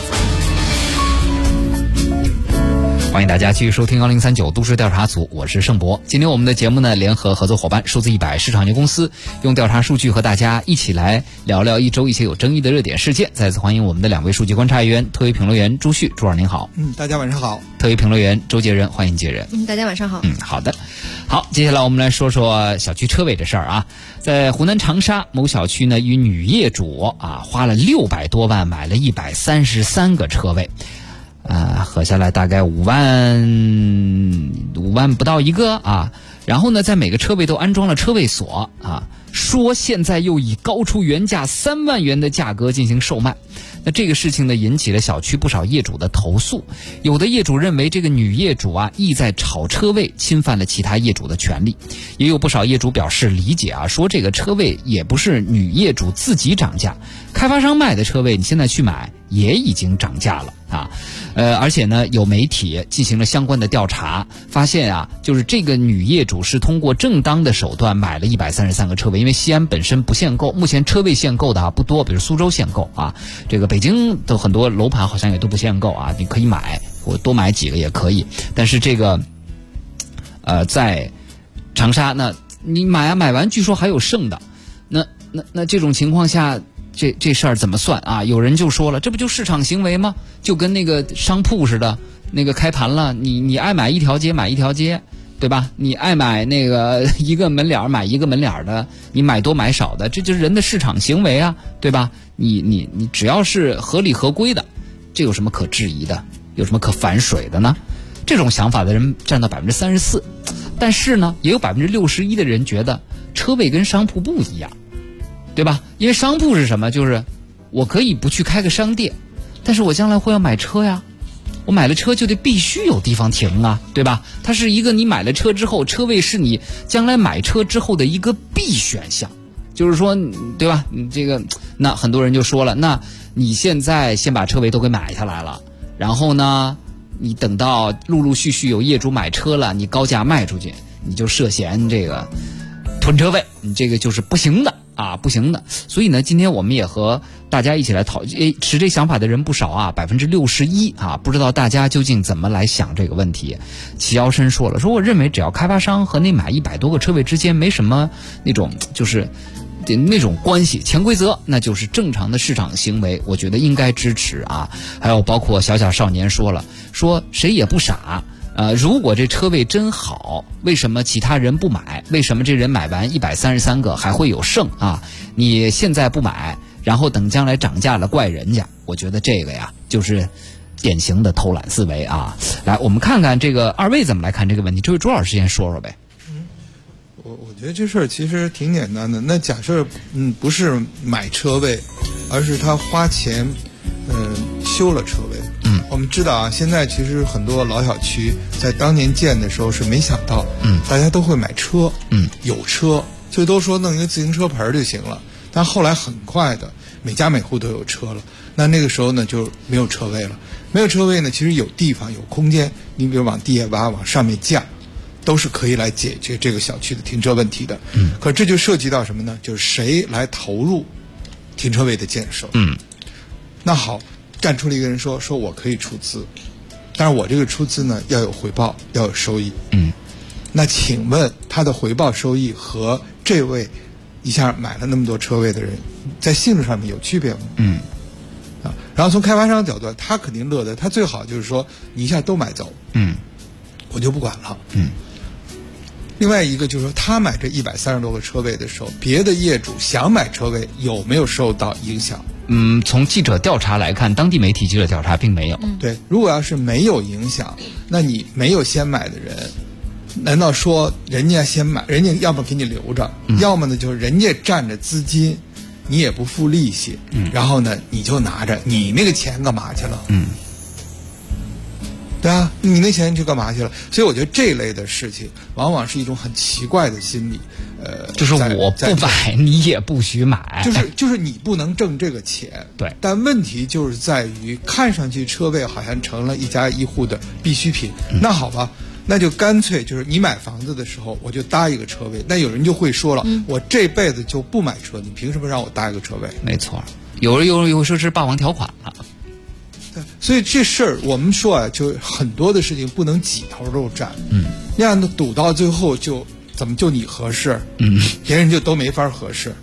欢迎大家继续收听1039都市调查组，我是盛博。今天我们的节目呢，联合合作伙伴数字100市场有限公司，用调查数据和大家一起来聊聊一周一些有争议的热点事件。再次欢迎我们的2位数据观察员，特约评论员朱旭，朱老师您好。 大家晚上好。 特约评论员周杰仁，欢迎杰仁。 大家晚上好。 好的。好，接下来我们来说说小区车位这事儿啊。在湖南长沙某小区呢，与女业主花了600多万买了133个车位。合下来大概5万不到一个啊，然后呢，在每个车位都安装了车位锁啊，说现在又以高出原价3万元的价格进行售卖。那这个事情呢，引起了小区不少业主的投诉，有的业主认为这个女业主意在炒车位，侵犯了其他业主的权利，也有不少业主表示理解说这个车位也不是女业主自己涨价，开发商卖的车位你现在去买也已经涨价了啊。而且呢，有媒体进行了相关的调查，发现就是这个女业主是通过正当的手段买了133个车位，因为西安本身不限购，目前车位限购的不多，比如苏州限购这个北京的很多楼盘好像也都不限购你可以买，我多买几个也可以。但是这个在长沙那你买完据说还有剩的，那这种情况下这事儿怎么算有人就说了，这不就市场行为吗？就跟那个商铺似的，那个开盘了，你爱买一条街买一条街，对吧？你爱买那个一个门脸买一个门脸的，你买多买少的，这就是人的市场行为对吧？你只要是合理合规的，这有什么可质疑的？有什么可反水的呢？这种想法的人占到34%，但是呢，也有61%的人觉得车位跟商铺不一样。对吧？因为商铺是什么？就是我可以不去开个商店，但是我将来会要买车呀，我买了车就得必须有地方停对吧？它是一个你买了车之后，车位是你将来买车之后的一个必选项，就是说，对吧？你这个，那很多人就说了，那你现在先把车位都给买下来了，然后呢，你等到陆续有业主买车了，你高价卖出去，你就涉嫌这个囤车位，你这个就是不行的啊，不行的。所以呢，今天我们也和大家一起来持这想法的人不少啊，61%啊，不知道大家究竟怎么来想这个问题。齐尧申说了，说我认为只要开发商和那买100多个车位之间没什么那种就是那种关系潜规则，那就是正常的市场行为，我觉得应该支持啊。还有包括小少年说了，说谁也不傻。如果这车位真好，为什么其他人不买？为什么这人买完133个还会有剩啊？你现在不买，然后等将来涨价了怪人家，我觉得这个呀就是典型的偷懒思维啊。来，我们看看这个二位怎么来看这个问题。这位朱老师先说说呗。 我觉得这事儿其实挺简单的。那假设不是买车位，而是他花钱修了车位。我们知道啊，现在其实很多老小区在当年建的时候是没想到，大家都会买车，有车，最多说弄一个自行车棚就行了。但后来很快的，每家每户都有车了。那个时候呢，就没有车位了。没有车位呢，其实有地方有空间，你比如往地下挖，往上面架，都是可以来解决这个小区的停车问题的。可这就涉及到什么呢？就是谁来投入停车位的建设。那好。站出了一个人说我可以出资，但是我这个出资呢要有回报，要有收益。那请问他的回报收益和这位一下买了那么多车位的人在性质上面有区别吗？然后从开发商角度，他肯定乐的，他最好就是说你一下都买走，我就不管了。另外一个就是说，他买这130多个车位的时候，别的业主想买车位有没有受到影响？ 从记者调查来看，当地媒体记者调查并没有。 对，如果要是没有影响，那你没有先买的人，难道说人家先买，人家要么给你留着，要么呢就是人家占着资金，你也不付利息，然后呢你就拿着，你那个钱干嘛去了？对啊，你那钱去干嘛去了？所以我觉得这类的事情往往是一种很奇怪的心理， 就是我不买，你也不许买， 就是你不能挣这个钱。 对， 但问题就是在于，看上去车位好像成了一家一户的必需品。那好吧，那就干脆就是你买房子的时候我就搭一个车位。那有人就会说了，我这辈子就不买车，你凭什么让我搭一个车位？ 没错，有人又说是霸王条款了。 所以这事儿我们说啊，就很多的事情不能几头都占，那样的赌到最后就怎么就你合适，别人就都没法合适，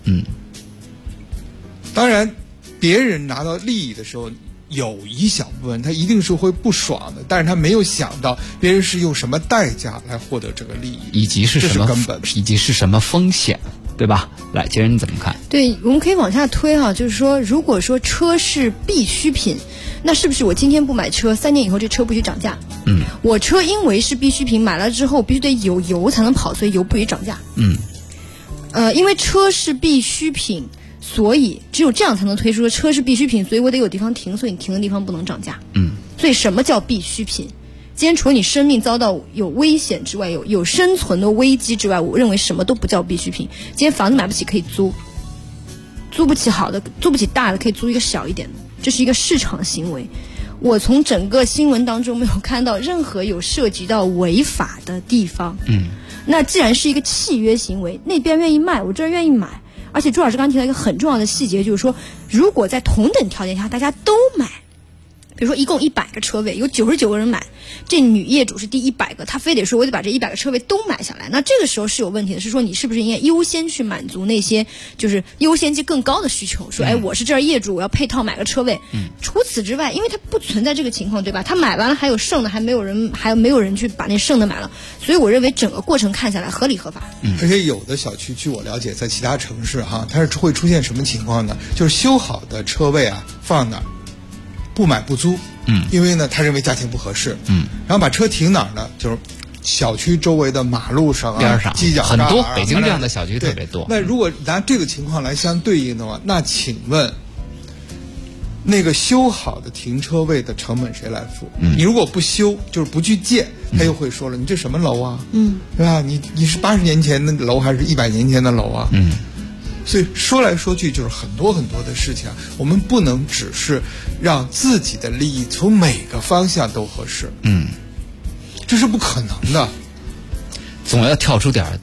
当然，别人拿到利益的时候，有一小部分他一定是会不爽的，但是他没有想到别人是用什么代价来获得这个利益， 以及是什么根本， 以及是什么风险，对吧？来，杰人你怎么看？ 对，我们可以往下推哈，就是说，如果说车是必需品，那是不是我今天不买车，3年以后这车不许涨价？我车因为是必需品，买了之后必须得有油才能跑，所以油不许涨价。因为车是必需品，所以只有这样才能推出车是必需品，所以我得有地方停，所以你停的地方不能涨价。所以什么叫必需品？今天除了你生命遭到有危险之外，有生存的危机之外，我认为什么都不叫必需品。今天房子买不起可以租，租不起好的，租不起大的可以租一个小一点的，这是一个市场行为。我从整个新闻当中没有看到任何有涉及到违法的地方。那既然是一个契约行为，那边愿意卖，我这儿愿意买。而且朱老师刚刚提到一个很重要的细节，就是说，如果在同等条件下大家都买，比如说一共100个车位，有99个人买，这女业主是第100个，她非得说我得把这100个车位都买下来，那这个时候是有问题的，是说你是不是应该优先去满足那些就是优先级更高的需求，说我是这儿业主，我要配套买个车位。除此之外，因为它不存在这个情况，对吧？他买完了还有剩的，还没有人去把那剩的买了，所以我认为整个过程看下来合理合法。 而且有的小区，据我了解，在其他城市哈，它是会出现什么情况呢？就是修好的车位啊放那儿，不买不租，因为呢他认为价钱不合适，然后把车停哪儿呢？就是小区周围的马路上啊， 边上犄角很多，北京这样的小区特别多。 那如果拿这个情况来相对应的话，那请问那个修好的停车位的成本谁来付？你如果不修，就是不去建，他又会说了，你这什么楼啊？对吧？你是80年前的楼还是100年前的楼啊？所以说来说去就是很多很多的事情啊，我们不能只是让自己的利益从每个方向都合适，这是不可能的。 总要跳出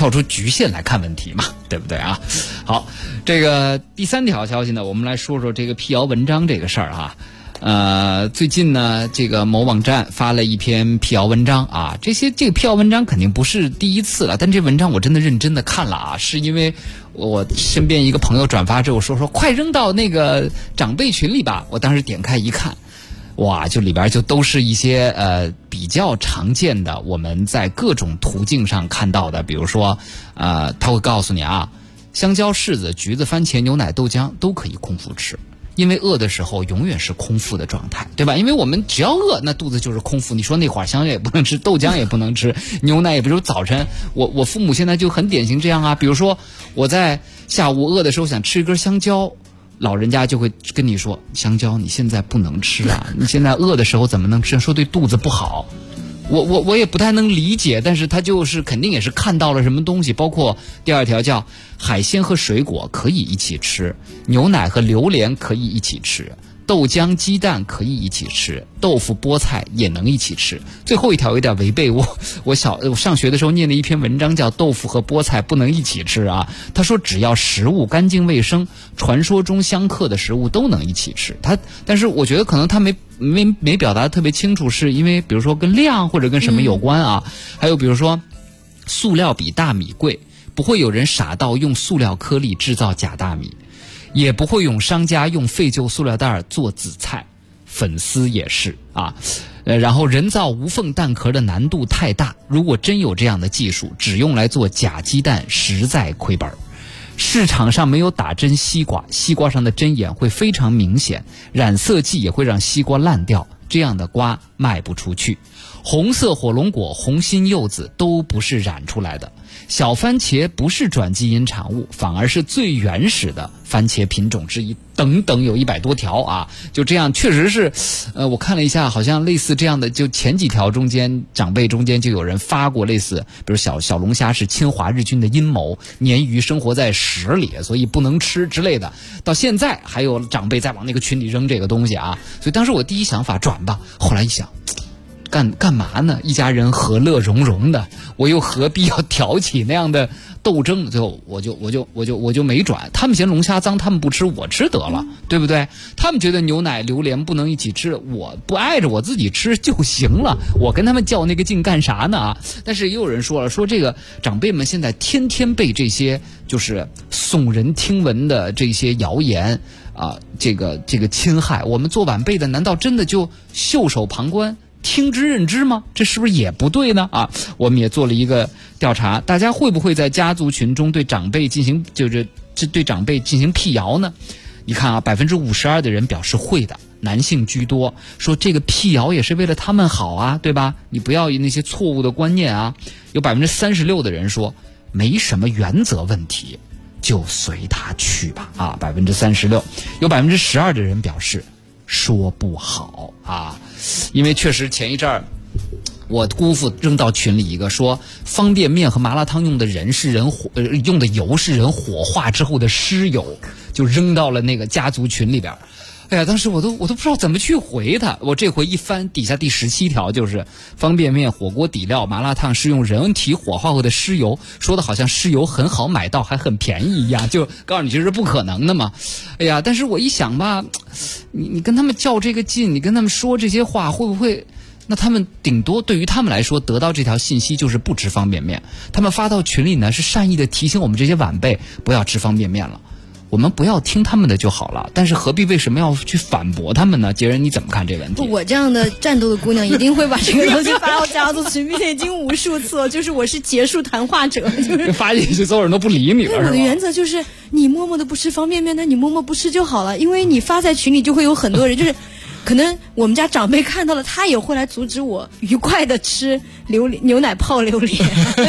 跳出局限来看问题嘛，对不对啊？好，这个第3条消息呢，我们来说说这个辟谣文章这个事儿啊。最近呢，这个某网站发了一篇辟谣文章啊，这个辟谣文章肯定不是第一次了，但这文章我真的认真的看了啊，是因为我身边一个朋友转发之后说快扔到那个长辈群里吧，我当时点开一看，哇，就里边就都是一些比较常见的我们在各种途径上看到的，比如说他会告诉你啊，香蕉、柿子、橘子、番茄、牛奶、豆浆都可以空腹吃。因为饿的时候永远是空腹的状态，对吧？因为我们只要饿，那肚子就是空腹。你说那会儿香蕉也不能吃，豆浆也不能吃，牛奶也不是。早晨我父母现在就很典型这样啊，比如说我在下午饿的时候想吃一根香蕉，老人家就会跟你说，香蕉你现在不能吃啊，你现在饿的时候怎么能吃？说对肚子不好。我也不太能理解，但是他就是肯定也是看到了什么东西，包括第2条叫海鲜和水果可以一起吃，牛奶和榴莲可以一起吃，豆浆、鸡蛋可以一起吃，豆腐、菠菜也能一起吃。最后一条有点违背我上学的时候念的一篇文章，叫豆腐和菠菜不能一起吃啊。他说只要食物干净卫生，传说中相克的食物都能一起吃。但是我觉得可能他没表达得特别清楚，是因为比如说跟量或者跟什么有关啊。还有比如说塑料比大米贵，不会有人傻到用塑料颗粒制造假大米，也不会有商家用废旧塑料袋做紫菜，粉丝也是啊。然后人造无缝蛋壳的难度太大，如果真有这样的技术，只用来做假鸡蛋实在亏本。市场上没有打针西瓜，西瓜上的针眼会非常明显，染色剂也会让西瓜烂掉，这样的瓜卖不出去。红色火龙果、红心柚子都不是染出来的，小番茄不是转基因产物，反而是最原始的番茄品种之一，等等有100多条啊。就这样确实是我看了一下，好像类似这样的，就前几条中间长辈中间就有人发过类似，比如小龙虾是侵华日军的阴谋，鲶鱼生活在屎里所以不能吃之类的，到现在还有长辈在往那个群里扔这个东西啊。所以当时我第一想法转吧，后来一想干嘛呢？一家人和乐融融的，我又何必要挑起那样的斗争？最后我就没转。他们嫌龙虾脏，他们不吃，我吃得了，对不对？他们觉得牛奶、榴莲不能一起吃，我不碍着我自己吃就行了。我跟他们较那个劲干啥呢啊？但是也有人说了，说这个长辈们现在天天被这些就是耸人听闻的这些谣言啊，这个侵害。我们做晚辈的，难道真的就袖手旁观？听之任之吗？这是不是也不对呢？啊，我们也做了一个调查，大家会不会在家族群中对长辈进行对长辈进行辟谣呢？你看啊，52%的人表示会的，男性居多，说这个辟谣也是为了他们好啊，对吧？你不要有那些错误的观念啊。有36%的人说没什么原则问题，就随他去吧啊，36%。有12%的人表示说不好啊。因为确实前一阵儿我姑父扔到群里一个说，方便面和麻辣烫用的用的油是人火化之后的尸油，就扔到了那个家族群里边。哎呀，当时我都不知道怎么去回他。我这回一翻，底下第17条就是方便面、火锅底料、麻辣烫是用人体火化后的尸油，说的好像尸油很好买到还很便宜一样，就告诉你这是不可能的嘛。哎呀，但是我一想吧，你跟他们较这个劲，你跟他们说这些话，会不会那他们顶多对于他们来说得到这条信息就是不吃方便面，他们发到群里呢是善意的提醒我们这些晚辈不要吃方便面了，我们不要听他们的就好了，但是何必为什么要去反驳他们呢？杰人你怎么看这个问题？ 我这样的战斗的姑娘一定会把这个东西发到家族群，并且已经无数次了，就是我是结束谈话者，就是发进去所有人都不理你了。 我的原则就是你默默的不吃方便面，那你默默不吃就好了，因为你发在群里就会有很多人就是可能我们家长辈看到了，他也会来阻止我愉快的吃牛奶泡榴莲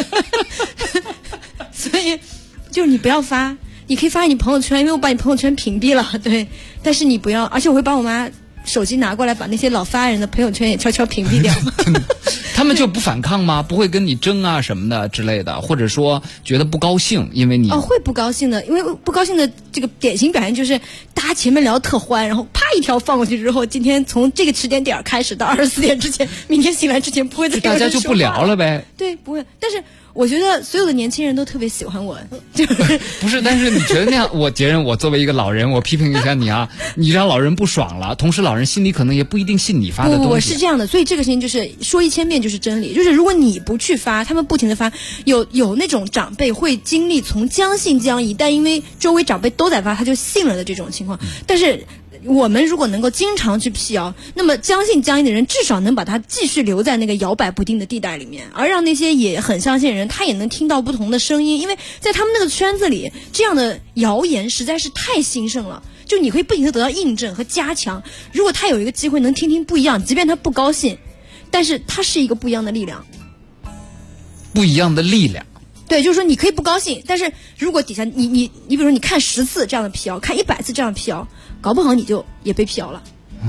所以就是你不要发，你可以发你朋友圈，因为我把你朋友圈屏蔽了，对，但是你不要，而且我会把我妈手机拿过来，把那些老发人的朋友圈也悄悄屏蔽掉他们就不反抗吗？不会跟你争啊什么的之类的，或者说觉得不高兴，因为你会不高兴的，因为不高兴的这个典型表现就是大家前面聊得特欢，然后啪一条放过去之后，今天从这个时间点开始到24点之前，明天醒来之前不会再有人说话， 大家就不聊了呗。 对，不会。但是我觉得所有的年轻人都特别喜欢我，就是不是？但是你觉得那样，杰人，我作为一个老人，我批评一下你啊，你让老人不爽了，同时老人心里可能也不一定信你发的东西。 我是这样的，所以这个事情就是说1000遍就是真理，就是如果你不去发，他们不停的发，有那种长辈会经历从将信将疑，但因为周围长辈都在发，他就信了的这种情况。但是我们如果能够经常去辟谣，那么将信将疑的人至少能把他继续留在那个摇摆不定的地带里面，而让那些也很相信的人，他也能听到不同的声音，因为在他们那个圈子里，这样的谣言实在是太兴盛了。就你可以不停的得到印证和加强。如果他有一个机会能听听不一样，即便他不高兴，但是他是一个不一样的力量。 不一样的力量。 对，就是说你可以不高兴，但是如果底下你比如说你看10次这样的辟谣，看100次这样的辟谣，搞不好你就也被辟谣了。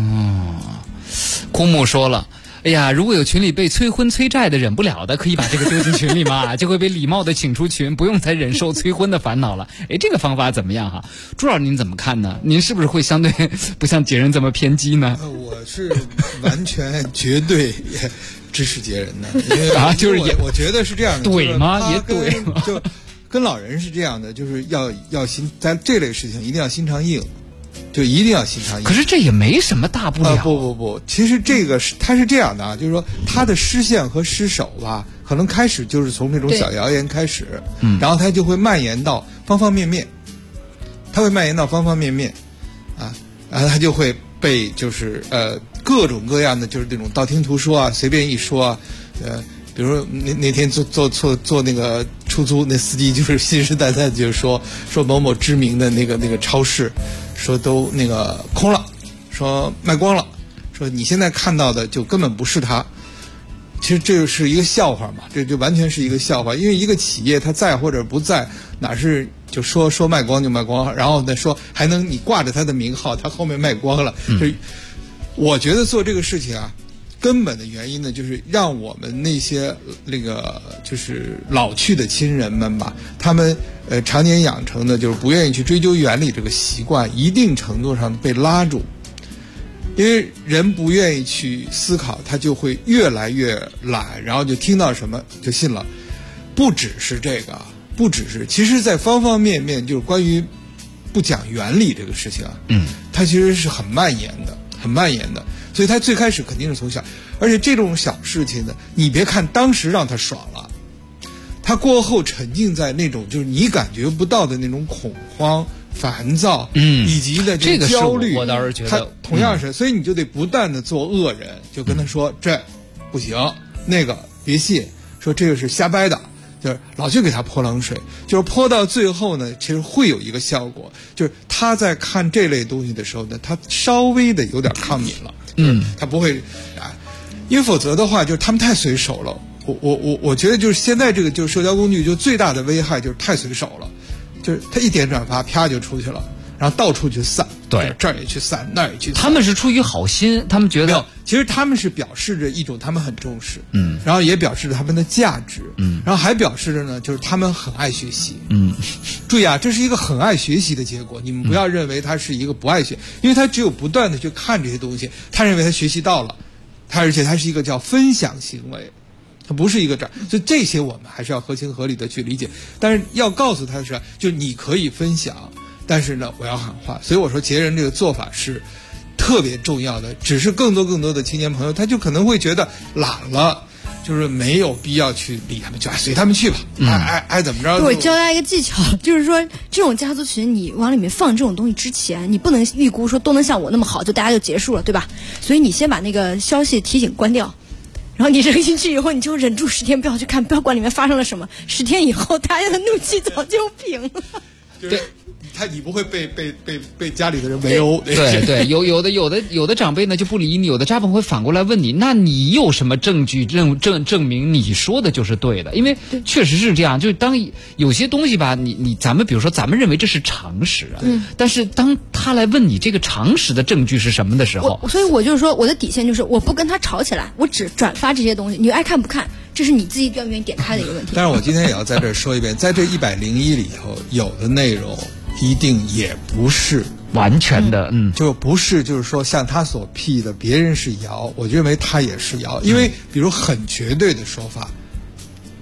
枯木说了，哎呀，如果有群里被催婚催债的忍不了的，可以把这个丢进群里嘛，就会被礼貌的请出群，不用再忍受催婚的烦恼了。哎，这个方法怎么样哈？朱老师您怎么看呢？您是不是会相对不像杰人这么偏激呢？ 我是完全绝对支持杰人的，因为就是我觉得是这样的， 怼吗？也怼吗？ 就跟老人是这样的，就是要心，在这类事情一定要心肠硬。就一定要心肠硬。 可是这也没什么大不了。 不，其实这个他是这样的啊，就是说他的失陷和失手吧，可能开始就是从这种小谣言开始，然后他就会蔓延到方方面面，啊，然后他就会被就是各种各样的就是这种道听途说啊，随便一说啊，比如说那天坐那个出租，那司机就是信誓旦旦就是说某某知名的那个超市，说都那个空了，说卖光了，说你现在看到的就根本不是它。其实这是一个笑话嘛，这就完全是一个笑话，因为一个企业它在或者不在，哪是就说卖光就卖光，然后呢说还能你挂着它的名号，它后面卖光了。就我觉得做这个事情啊，根本的原因呢，就是让我们那些那个就是老去的亲人们吧，他们常年养成的就是不愿意去追究原理这个习惯，一定程度上被拉住。因为人不愿意去思考，他就会越来越懒，然后就听到什么就信了。不只是这个，其实在方方面面，就是关于不讲原理这个事情啊，它其实是很蔓延的。所以他最开始肯定是从小，而且这种小事情呢，你别看当时让他爽了，他过后沉浸在那种就是你感觉不到的那种恐慌、烦躁，以及的这个焦虑， 我倒是觉得他同样是，所以你就得不断的做恶人，就跟他说这不行，那个别信，说这个是瞎掰的，就是老去给他泼冷水，就是泼到最后呢，其实会有一个效果，就是他在看这类东西的时候呢，他稍微的有点抗敏了，他不会啊，因为否则的话，就是他们太随手了。我觉得就是现在这个就是社交工具，就最大的危害就是太随手了。就是他一点转发，啪就出去了，然后到处去散， 对， 这儿也去散，那儿也去散。 他们是出于好心，他们觉得， 其实他们是表示着一种他们很重视，然后也表示着他们的价值，然后还表示着呢，就是他们很爱学习，注意啊，这是一个很爱学习的结果，你们不要认为他是一个不爱学，因为他只有不断的去看这些东西，他认为他学习到了，而且他是一个叫分享行为。它不是一个这儿，所以这些我们还是要合情合理的去理解，但是要告诉他的是，就你可以分享，但是呢，我要喊话。所以我说节人这个做法是特别重要的，只是更多的青年朋友，他就可能会觉得懒了，就是没有必要去理他们，就随他们去吧，爱怎么着。 我教大家一个技巧，就是说这种家族群，你往里面放这种东西之前，你不能预估说都能像我那么好，就大家就结束了，对吧？所以你先把那个消息提醒关掉。然后你扔进去以后，你就忍住10天不要去看，不要管里面发生了什么。10天以后，大家的怒气早就平了。 对，你不会被家里的人围殴。 对，有的长辈呢就不理你，有的家长会反过来问你，那你有什么证据证明你说的就是对的？因为确实是这样，就是当有些东西吧，咱们比如说咱们认为这是常识啊，但是当他来问你这个常识的证据是什么的时候， 所以我就是说我的底线就是我不跟他吵起来，我只转发这些东西，你爱看不看，这是你自己愿不愿意点开的一个问题。 但是我今天也要在这儿说一遍，在这101里头，有的内容一定也不是完全的， 就不是就是说像他所辟的别人是谣，我认为他也是谣，因为比如很绝对的说法，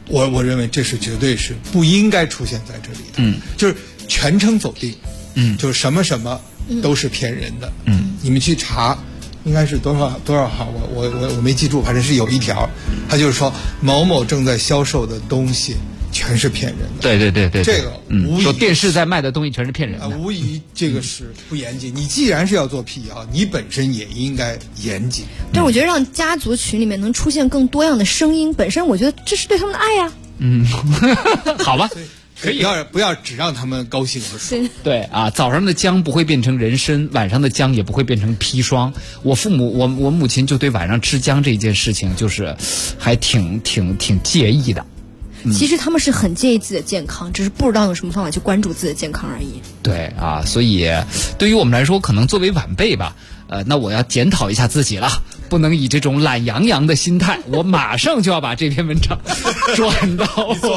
我认为这是绝对是不应该出现在这里的。就是全称否定。就是什么什么都是骗人的。你们去查，应该是多少号，我没记住，反正是有一条，他就是说某某正在销售的东西全是骗人的。 对， 这个无疑说电视在卖的东西全是骗人的， 无疑这个是不严谨。你既然是要做辟谣，你本身也应该严谨。 对，我觉得让家族群里面能出现更多样的声音，本身我觉得这是对他们的爱呀。 好吧。 可以不要只让他们高兴而说。 对啊，早上的姜不会变成人参，晚上的姜也不会变成砒霜。我母亲就对晚上吃姜这件事情就是还挺介意的。 其实他们是很介意自己的健康，只是不知道用什么方法去关注自己的健康而已。 对啊，所以对于我们来说，可能作为晚辈吧，那我要检讨一下自己了，不能以这种懒洋洋的心态，我马上就要把这篇文章转到我。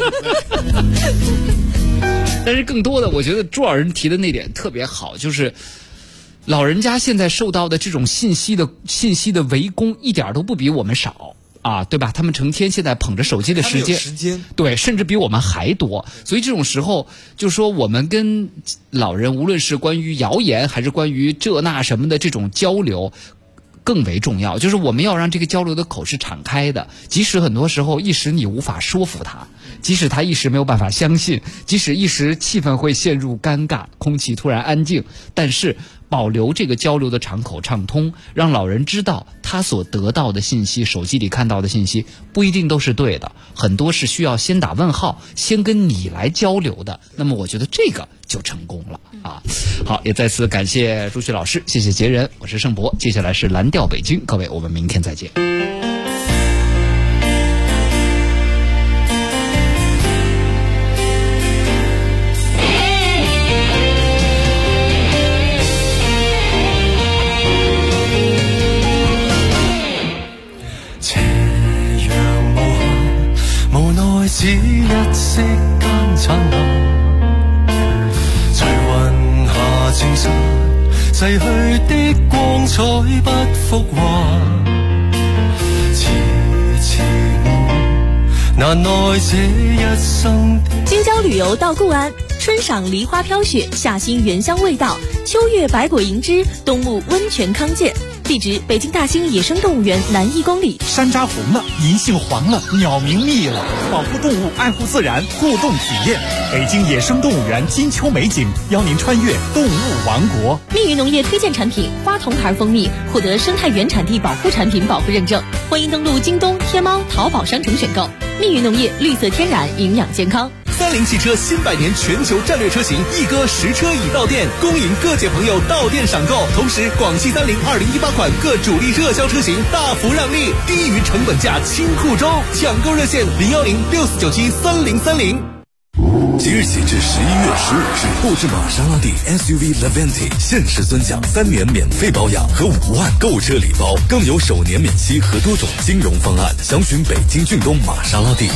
但是更多的，我觉得朱老人提的那点特别好，就是老人家现在受到的这种信息的围攻，一点都不比我们少。啊，对吧？他们成天现在捧着手机的时间，对，甚至比我们还多。所以这种时候，就说我们跟老人，无论是关于谣言还是关于这那什么的这种交流，更为重要。就是我们要让这个交流的口是敞开的，即使很多时候一时你无法说服他，即使他一时没有办法相信，即使一时气氛会陷入尴尬，空气突然安静，但是保留这个交流的敞口畅通，让老人知道他所得到的信息，手机里看到的信息不一定都是对的，很多是需要先打问号，先跟你来交流的。那么我觉得这个就成功了啊！好，也再次感谢朱旭老师，谢谢杰人，我是盛博，接下来是蓝调北京，各位，我们明天再见。 只一息間燦爛，隨雲下證實逝去的光彩不復還，遲遲我難耐這一生。 京郊旅遊到固安，春賞梨花飄雪，夏欣原香味道，秋月百果迎之，冬沐溫泉康健。地址：北京大兴野生动物园南1公里。 山楂红了，银杏黄了，鸟鸣密了，保护动物，爱护自然，互动体验。北京野生动物园金秋美景，邀您穿越动物王国。 蜜语农业推荐产品花童牌蜂蜜获得生态原产地保护产品保护认证，欢迎登录京东、天猫、淘宝商城选购。蜜语农业，绿色天然，营养健康。 30汽车新100年全球战略车型一哥实车已到店，恭迎各界朋友到店赏购。同时，广汽30 2018款各主力热销车型大幅让利，低于成本价清库中，抢购热线01064973030。 即日起至11月15日，购置玛莎拉蒂 SUV Levante 限时尊享3年免费保养和5万购车礼包，更有首年免息和多种金融方案。详询北京骏东玛莎拉蒂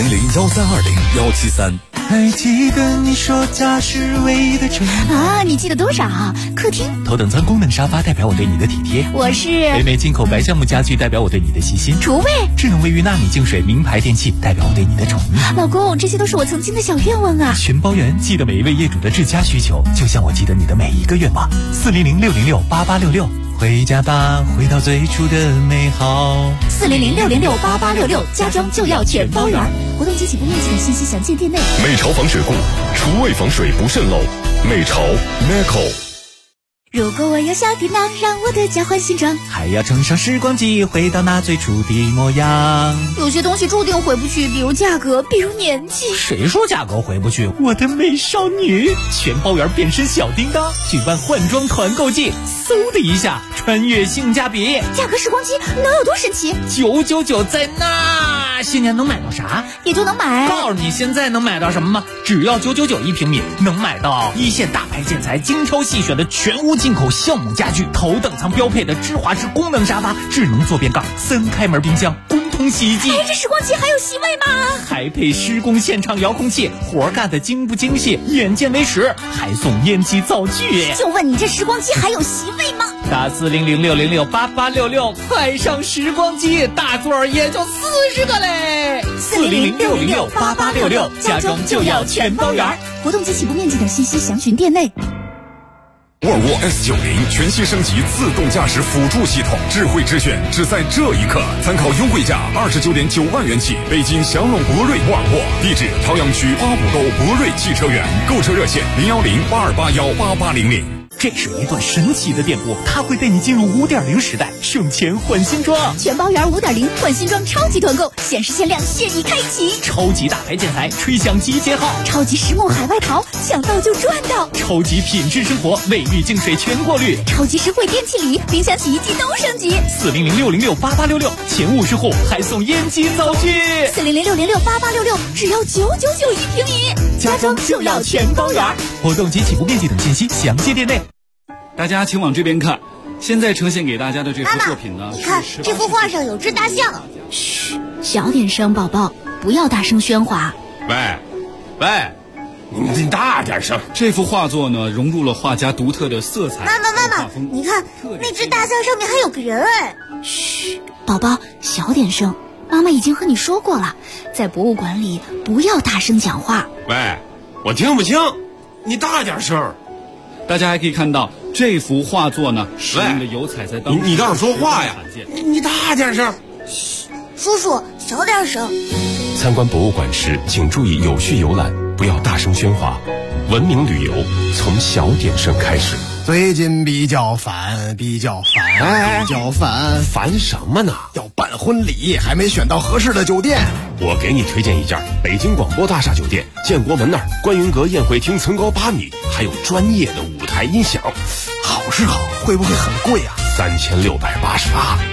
400-1320-173。 还记得你说家是唯一的城啊？你记得多少？客厅头等舱功能沙发代表我对你的体贴， 我是北美进口白橡木家具代表我对你的细心， 厨卫智能卫浴纳米净水名牌电器代表我对你的宠溺。 老公，这些都是我曾经的小愿望啊！ 全包圆，记得每一位业主的至佳需求，就像我记得你的每一个愿望。400-606-8866，回家吧，回到最初的美好。 400-606-8866，家装就要全包圆。活动及起步面积等信息详见店内。 美潮防水库，厨卫防水不渗漏。美潮 Meco。 如果我有小电脑，让我的家换新装， 还要乘上时光机，回到那最初的模样。 有些东西注定回不去，比如价格，比如年纪。 谁说价格回不去？我的美少女，全包圆变身小叮当，举办换装团购季，嗖的一下穿越性价比。 价格时光机能有多神奇 ？999在那，现在能买到啥？ 也就能买。 告诉你现在能买到什么吗？只要9991平米，能买到一线大牌建材精挑细选的全屋进口橡木家具，头等舱标配的芝华士功能沙发，智能坐便杠，3开门冰箱，滚筒洗衣机。 哎，这时光机还有席位吗？ 还配施工现场遥控器，活干的精不精细，眼见为实，还送烟机灶具。 就问你这时光机还有席位吗？ 打4006068866，快上时光机，大座儿也就40个嘞。 4006068866， 家中就要全包圆。 活动及起步面积等信息详询店内。 沃尔沃 S90全新升级自动驾驶辅助系统，智慧之选只在这一刻。参考优惠价29.9万元起，北京祥龙博瑞沃尔沃，地址朝阳区花浦沟博瑞汽车园，购车热线01082818800。 这是一段神奇的电波，它会带你进入5.0时代，省钱换新装， 全包圆5.0换新装超级团购，限时限量，现已开启。 超级大牌建材，吹响集结号； 超级实木海外淘，抢到就赚到； 超级品质生活，卫浴净水全过滤； 超级实惠电器礼，冰箱洗衣机都升级。 4006068866，前50户还送烟机灶具。 4006068866，只要999一平米，家中就要全包圆。 活动及起步面积等信息详见店内。 大家请往这边看，现在呈现给大家的这幅作品呢， 你看这幅画上有只大象。 嘘，小点声，宝宝，不要大声喧哗。 喂，你大点声。这幅画作呢，融入了画家独特的色彩。 妈妈，你看那只大象上面还有个人哎。 嘘，宝宝，小点声。妈妈已经和你说过了，在博物馆里不要大声讲话。 喂，我听不清，你大点声。大家还可以看到这幅画作呢，使用的油彩在当你倒是说话呀！你大点声。 嘘，叔叔小点声。 参观博物馆时，请注意有序游览，不要大声喧哗。文明旅游从小点声开始。 最近比较烦， 烦什么呢？ 要办婚礼，还没选到合适的酒店。 我给你推荐一家北京广播大厦酒店，建国门那儿观云阁宴会厅层高8米，还有专业的舞台音响。 好是好，会不会很贵啊？ 3688。